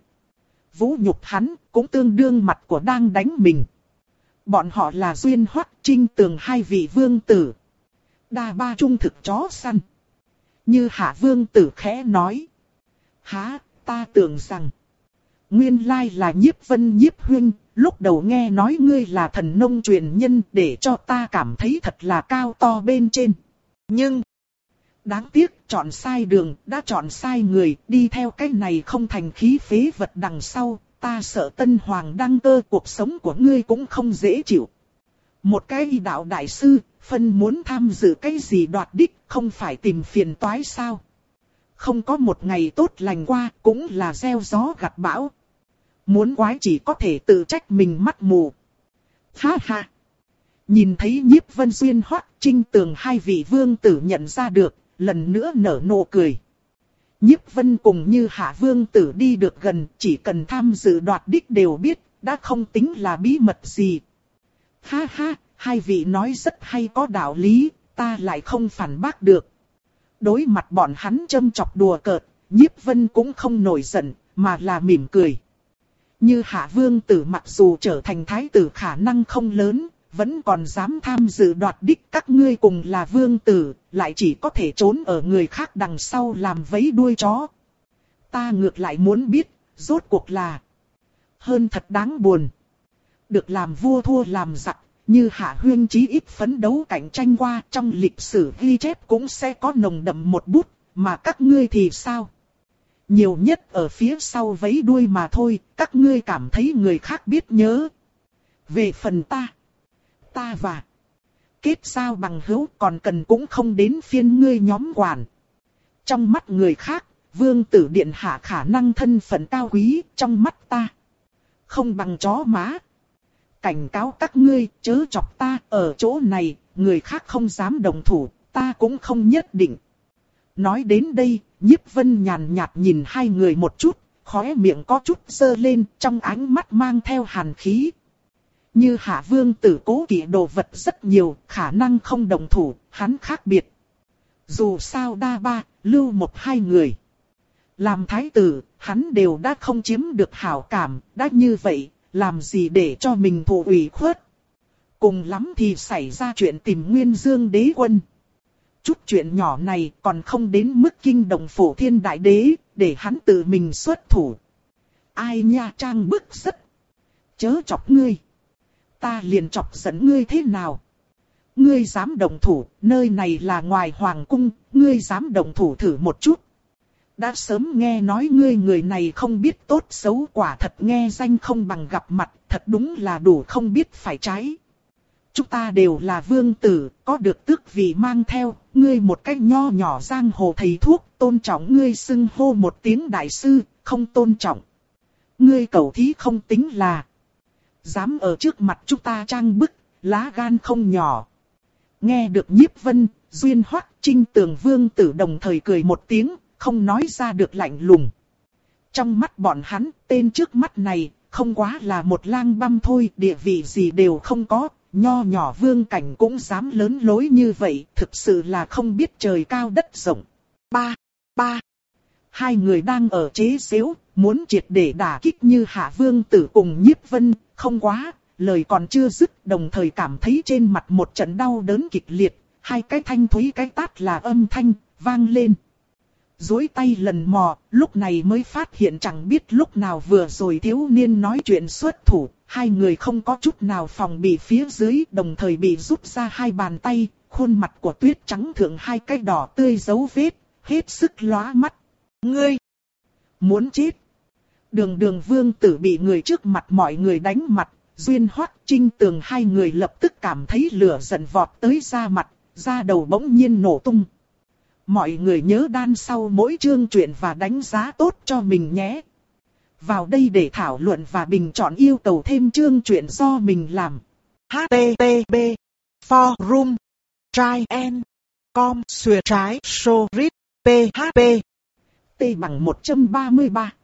Vũ nhục hắn, cũng tương đương mặt của đang đánh mình. Bọn họ là Duyên Hoắc Trinh Tường hai vị vương tử. Đa ba trung thực chó săn. Như Hạ vương tử khẽ nói. Hả, ta tưởng rằng. Nguyên lai là Nhiếp Vân Nhiếp Huynh, lúc đầu nghe nói ngươi là thần nông truyền nhân để cho ta cảm thấy thật là cao to bên trên. Nhưng, đáng tiếc chọn sai đường, đã chọn sai người, đi theo cái này không thành khí phế vật đằng sau, ta sợ Tân Hoàng đăng cơ cuộc sống của ngươi cũng không dễ chịu. Một cái y đạo đại sư, phân muốn tham dự cái gì đoạt đích, không phải tìm phiền toái sao? Không có một ngày tốt lành qua, cũng là gieo gió gặt bão. Muốn quái chỉ có thể tự trách mình mắt mù. Ha ha! Nhìn thấy Nhiếp Vân Duyên Hoắc Trinh Tường hai vị vương tử nhận ra được, lần nữa nở nụ cười. Nhiếp Vân cùng Như Hạ vương tử đi được gần, chỉ cần tham dự đoạt đích đều biết, đã không tính là bí mật gì. Ha ha, hai vị nói rất hay có đạo lý, ta lại không phản bác được. Đối mặt bọn hắn châm chọc đùa cợt, Nhiếp Vân cũng không nổi giận, mà là mỉm cười. Như Hạ vương tử mặc dù trở thành thái tử khả năng không lớn, vẫn còn dám tham dự đoạt đích, các ngươi cùng là vương tử, lại chỉ có thể trốn ở người khác đằng sau làm vấy đuôi chó. Ta ngược lại muốn biết, rốt cuộc là hơn thật đáng buồn. Được làm vua thua làm giặc, Như Hạ Huyên chí ít phấn đấu cạnh tranh qua, trong lịch sử ghi chép cũng sẽ có nồng đậm một bút, mà các ngươi thì sao? Nhiều nhất ở phía sau vấy đuôi mà thôi, các ngươi cảm thấy người khác biết nhớ. Về phần ta, ta và kết giao bằng hữu còn cần cũng không đến phiên ngươi nhóm quản. Trong mắt người khác, vương tử điện hạ khả năng thân phận cao quý, trong mắt ta không bằng chó má. Cảnh cáo các ngươi, chớ chọc ta, ở chỗ này, người khác không dám đồng thủ, ta cũng không nhất định. Nói đến đây, Nhiếp Vân nhàn nhạt nhìn hai người một chút, khóe miệng có chút dơ lên, trong ánh mắt mang theo hàn khí. Như Hạ vương tử cố kỵ đồ vật rất nhiều, khả năng không đồng thủ, hắn khác biệt. Dù sao đa ba, lưu một hai người. Làm thái tử, hắn đều đã không chiếm được hảo cảm, đã như vậy, làm gì để cho mình thụ ủy khuất. Cùng lắm thì xảy ra chuyện tìm Nguyên Dương đế quân. Chút chuyện nhỏ này còn không đến mức kinh động Phổ Thiên Đại Đế, để hắn tự mình xuất thủ. Ai nha trang bức rất. Chớ chọc ngươi. Ta liền chọc giận ngươi thế nào? ngươi dám động thủ, nơi này là ngoài hoàng cung, ngươi dám động thủ thử một chút. Đã sớm nghe nói ngươi người này không biết tốt xấu, quả thật nghe danh không bằng gặp mặt, thật đúng là đủ không biết phải trái. Chúng ta đều là vương tử, có được tước vị mang theo, ngươi một cách nho nhỏ giang hồ thầy thuốc, tôn trọng ngươi xưng hô một tiếng đại sư, không tôn trọng. Ngươi cầu thí không tính là, dám ở trước mặt chúng ta trang bức, lá gan không nhỏ. Nghe được Nhiếp Vân, Duyên Hoắc, Trinh Tường vương tử đồng thời cười một tiếng, không nói ra được lạnh lùng. Trong mắt bọn hắn, tên trước mắt này, không quá là một lang băm thôi, địa vị gì đều không có, nho nhỏ vương cảnh cũng dám lớn lối như vậy, thực sự là không biết trời cao đất rộng. Ba, ba. Hai người đang ở chế giễu, muốn triệt để đả kích như Hạ vương tử cùng Nhiếp Vân, không quá, lời còn chưa dứt, đồng thời cảm thấy trên mặt một trận đau đớn kịch liệt, hai cái thanh thúy cái tát là âm thanh, vang lên. Dối tay lần mò, lúc này mới phát hiện chẳng biết lúc nào vừa rồi thiếu niên nói chuyện xuất thủ, hai người không có chút nào phòng bị phía dưới, đồng thời bị rút ra hai bàn tay, khuôn mặt của Tuyết Trắng thượng hai cái đỏ tươi dấu vết, hết sức lóa mắt. Ngươi! Muốn chết! Đường đường vương tử bị người trước mặt mọi người đánh mặt, Duyên Hoắc, Trinh Tường hai người lập tức cảm thấy lửa giận vọt tới da mặt, da đầu bỗng nhiên nổ tung. Mọi người nhớ đan sau mỗi chương truyện và đánh giá tốt cho mình nhé. Vào đây để thảo luận và bình chọn yêu cầu thêm chương truyện do mình làm. H T T P Forum Try and Com Xuyệt trái So Read P H P T bằng một trăm ba mươi ba